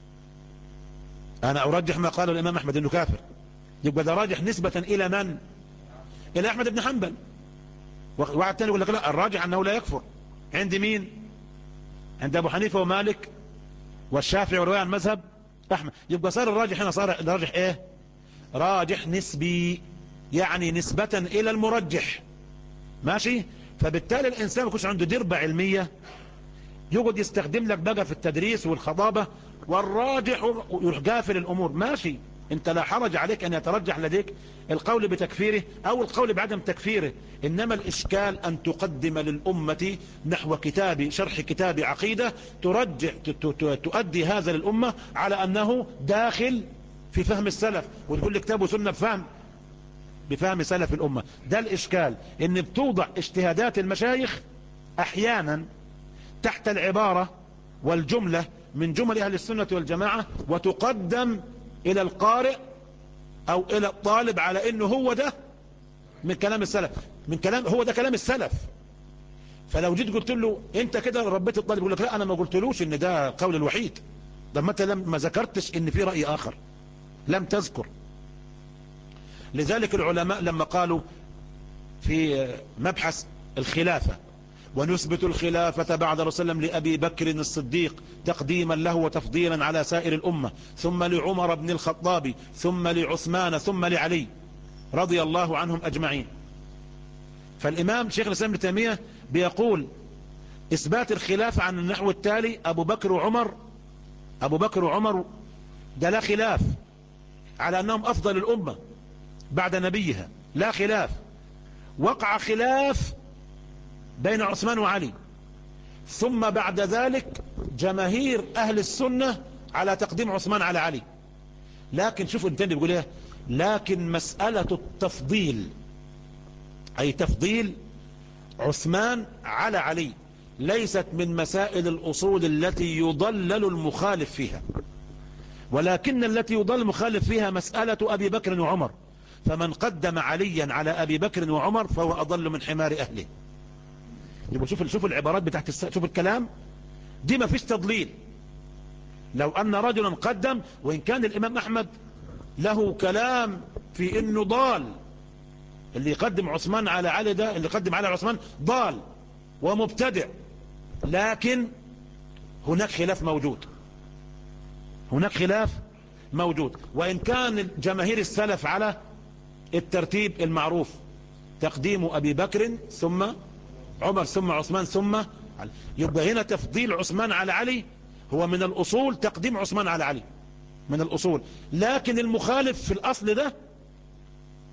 انا ارجح ما قاله الامام احمد انه كافر، يبقى ده راجح نسبة الى من؟ الى احمد بن حنبل. واحد تاني يقول لك لا، الراجح انه لا يكفر. عند مين؟ عند ابو حنيفة ومالك والشافعي ورواية عن مذهب احمد. يبقى صار الراجح هنا، صار الراجح ايه؟ راجح نسبي، يعني نسبة الى المرجح، ماشي. فبالتالي الانسان ما يكونش عنده دربة علمية يقعد يستخدم لك بقى في التدريس والخطابة والراجح ويروح قافل الامور. ماشي، انت لا حرج عليك ان يترجح لديك القول بتكفيره او القول بعدم تكفيره، انما الاشكال ان تقدم للامة نحو كتاب شرح كتاب عقيدة ترجح تؤدي هذا للامة على انه داخل في فهم السلف، وتقول لي كتاب وسنة بفهم بفهم سلف الامة. ده الاشكال، ان بتوضع اجتهادات المشايخ احيانا تحت العبارة والجملة من جمل اهل السنة والجماعة، وتقدم الى القارئ او الى الطالب على انه هو ده من كلام السلف، من كلام هو ده كلام السلف. فلو جيت قلت له انت كده ربيت الطالب، يقول لك لا انا ما قلتلوش ان ده قول الوحيد، ده ما انت ما ذكرتش ان في رأي اخر، لم تذكر. لذلك العلماء لما قالوا في مبحث الخلافة ونثبت الخلافة بعد رسول الله لأبي بكر الصديق تقديما له وتفضيلا على سائر الأمة، ثم لعمر بن الخطاب، ثم لعثمان، ثم لعلي رضي الله عنهم أجمعين. فالإمام شيخ الإسلام ابن تيمية بيقول إثبات الخلافة عن النحو التالي: أبو بكر وعمر، أبو بكر وعمر ده لا خلاف على أنهم أفضل الأمة بعد نبيها، لا خلاف. وقع خلاف بين عثمان وعلي، ثم بعد ذلك جماهير أهل السنة على تقديم عثمان على علي. لكن شوفوا التاني بيقول ايه: لكن مسألة التفضيل، أي تفضيل عثمان على علي، ليست من مسائل الأصول التي يضلل المخالف فيها، ولكن التي يضل المخالف فيها مسألة أبي بكر وعمر، فمن قدم عليا على أبي بكر وعمر فهو أضل من حمار أهله. يبقى شوف شوف العبارات بتاعت الس... شوف الكلام دي، ما فيش تضليل. لو أن رجلا قدم، وإن كان الإمام أحمد له كلام في إنه ضال، اللي يقدم عثمان على علي ده، اللي يقدم على عثمان ضال ومبتدع، لكن هناك خلاف موجود، هناك خلاف موجود. وإن كان جماهير السلف على الترتيب المعروف: تقديم أبي بكر ثم عمر ثم عثمان ثم علي. يبقى هنا تفضيل عثمان على علي هو من الأصول، تقديم عثمان على علي من الأصول. لكن المخالف في الأصل ده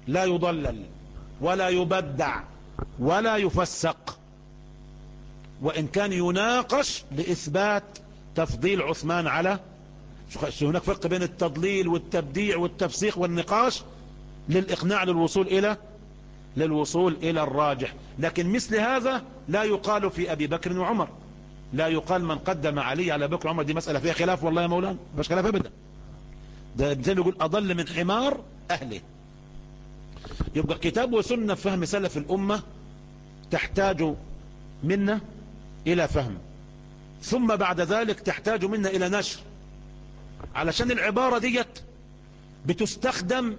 لا يضلل ولا يبدع ولا يفسق، وإن كان يناقش لإثبات تفضيل عثمان على، هناك فرق بين التضليل والتبديع والتفسيق والنقاش للإقناع للوصول إلى للوصول إلى الراجح. لكن مثل هذا لا يقال في أبي بكر وعمر، لا يقال من قدم علي على بكر وعمر، دي مسألة فيها خلاف والله يا مولانا، مش خلاف أبدا، ده ابن يقول أضل من حمار أهله. يبقى كتاب وسنة فهم سلف الأمة تحتاج منا إلى فهم، ثم بعد ذلك تحتاج منا إلى نشر، علشان العبارة ديت بتستخدم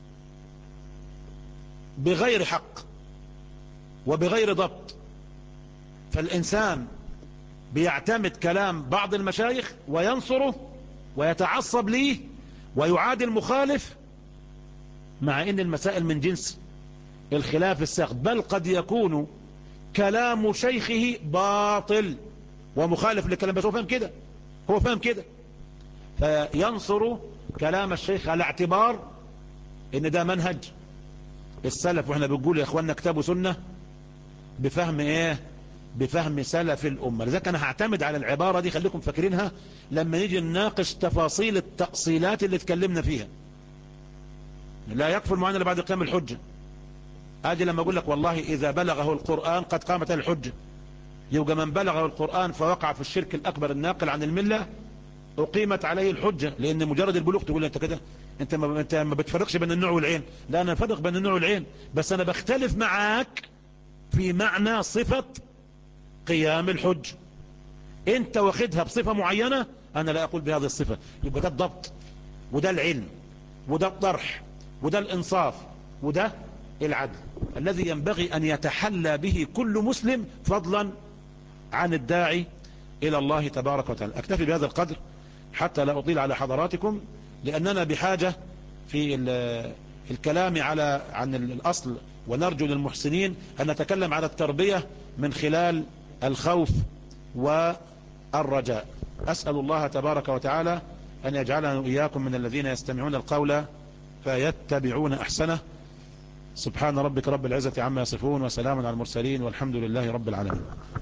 بغير حق وبغير ضبط، فالإنسان بيعتمد كلام بعض المشايخ وينصره ويتعصب ليه ويعادي المخالف، مع ان المسائل من جنس الخلاف الساخط، بل قد يكون كلام شيخه باطل ومخالف لكلام، بس هو فهم كده، هو فهم كده، فينصر كلام الشيخ على اعتبار ان ده منهج السلف. واحنا بنقول يا اخواننا كتاب وسنة بفهم ايه؟ بفهم سلف الامة. لذلك انا هعتمد على العبارة دي، خليكم فاكرينها لما نيجي نناقش تفاصيل التأصيلات اللي اتكلمنا فيها. لا يكفر معنا الا بعد قيام الحجة. اجي لما اقول لك والله اذا بلغه القرآن قد قامت الحجة، يبقى من بلغه القرآن فوقع في الشرك الاكبر الناقل عن الملة اقيمت عليه الحجة، لان مجرد البلوغ تقول انت كده، انت ما انت ما بتفرقش بين النوع والعين. لا انا افرق بين النوع والعين، بس انا بختلف معاك في معنى صفة قيام الحج. انت واخدها بصفة معينة، انا لا اقول بهذه الصفة. يبقى ده الضبط، وده العلم، وده الطرح، وده الانصاف، وده العدل الذي ينبغي ان يتحلى به كل مسلم، فضلا عن الداعي الى الله تبارك وتعالى. اكتفي بهذا القدر حتى لا اطيل على حضراتكم، لاننا بحاجة في الكلام على عن الاصل، ونرجو للمحسنين ان نتكلم على التربية من خلال الخوف والرجاء. اسأل الله تبارك وتعالى ان يجعلنا واياكم من الذين يستمعون القول فيتبعون احسنه. سبحان ربك رب العزة عما يصفون، وسلام على المرسلين، والحمد لله رب العالمين.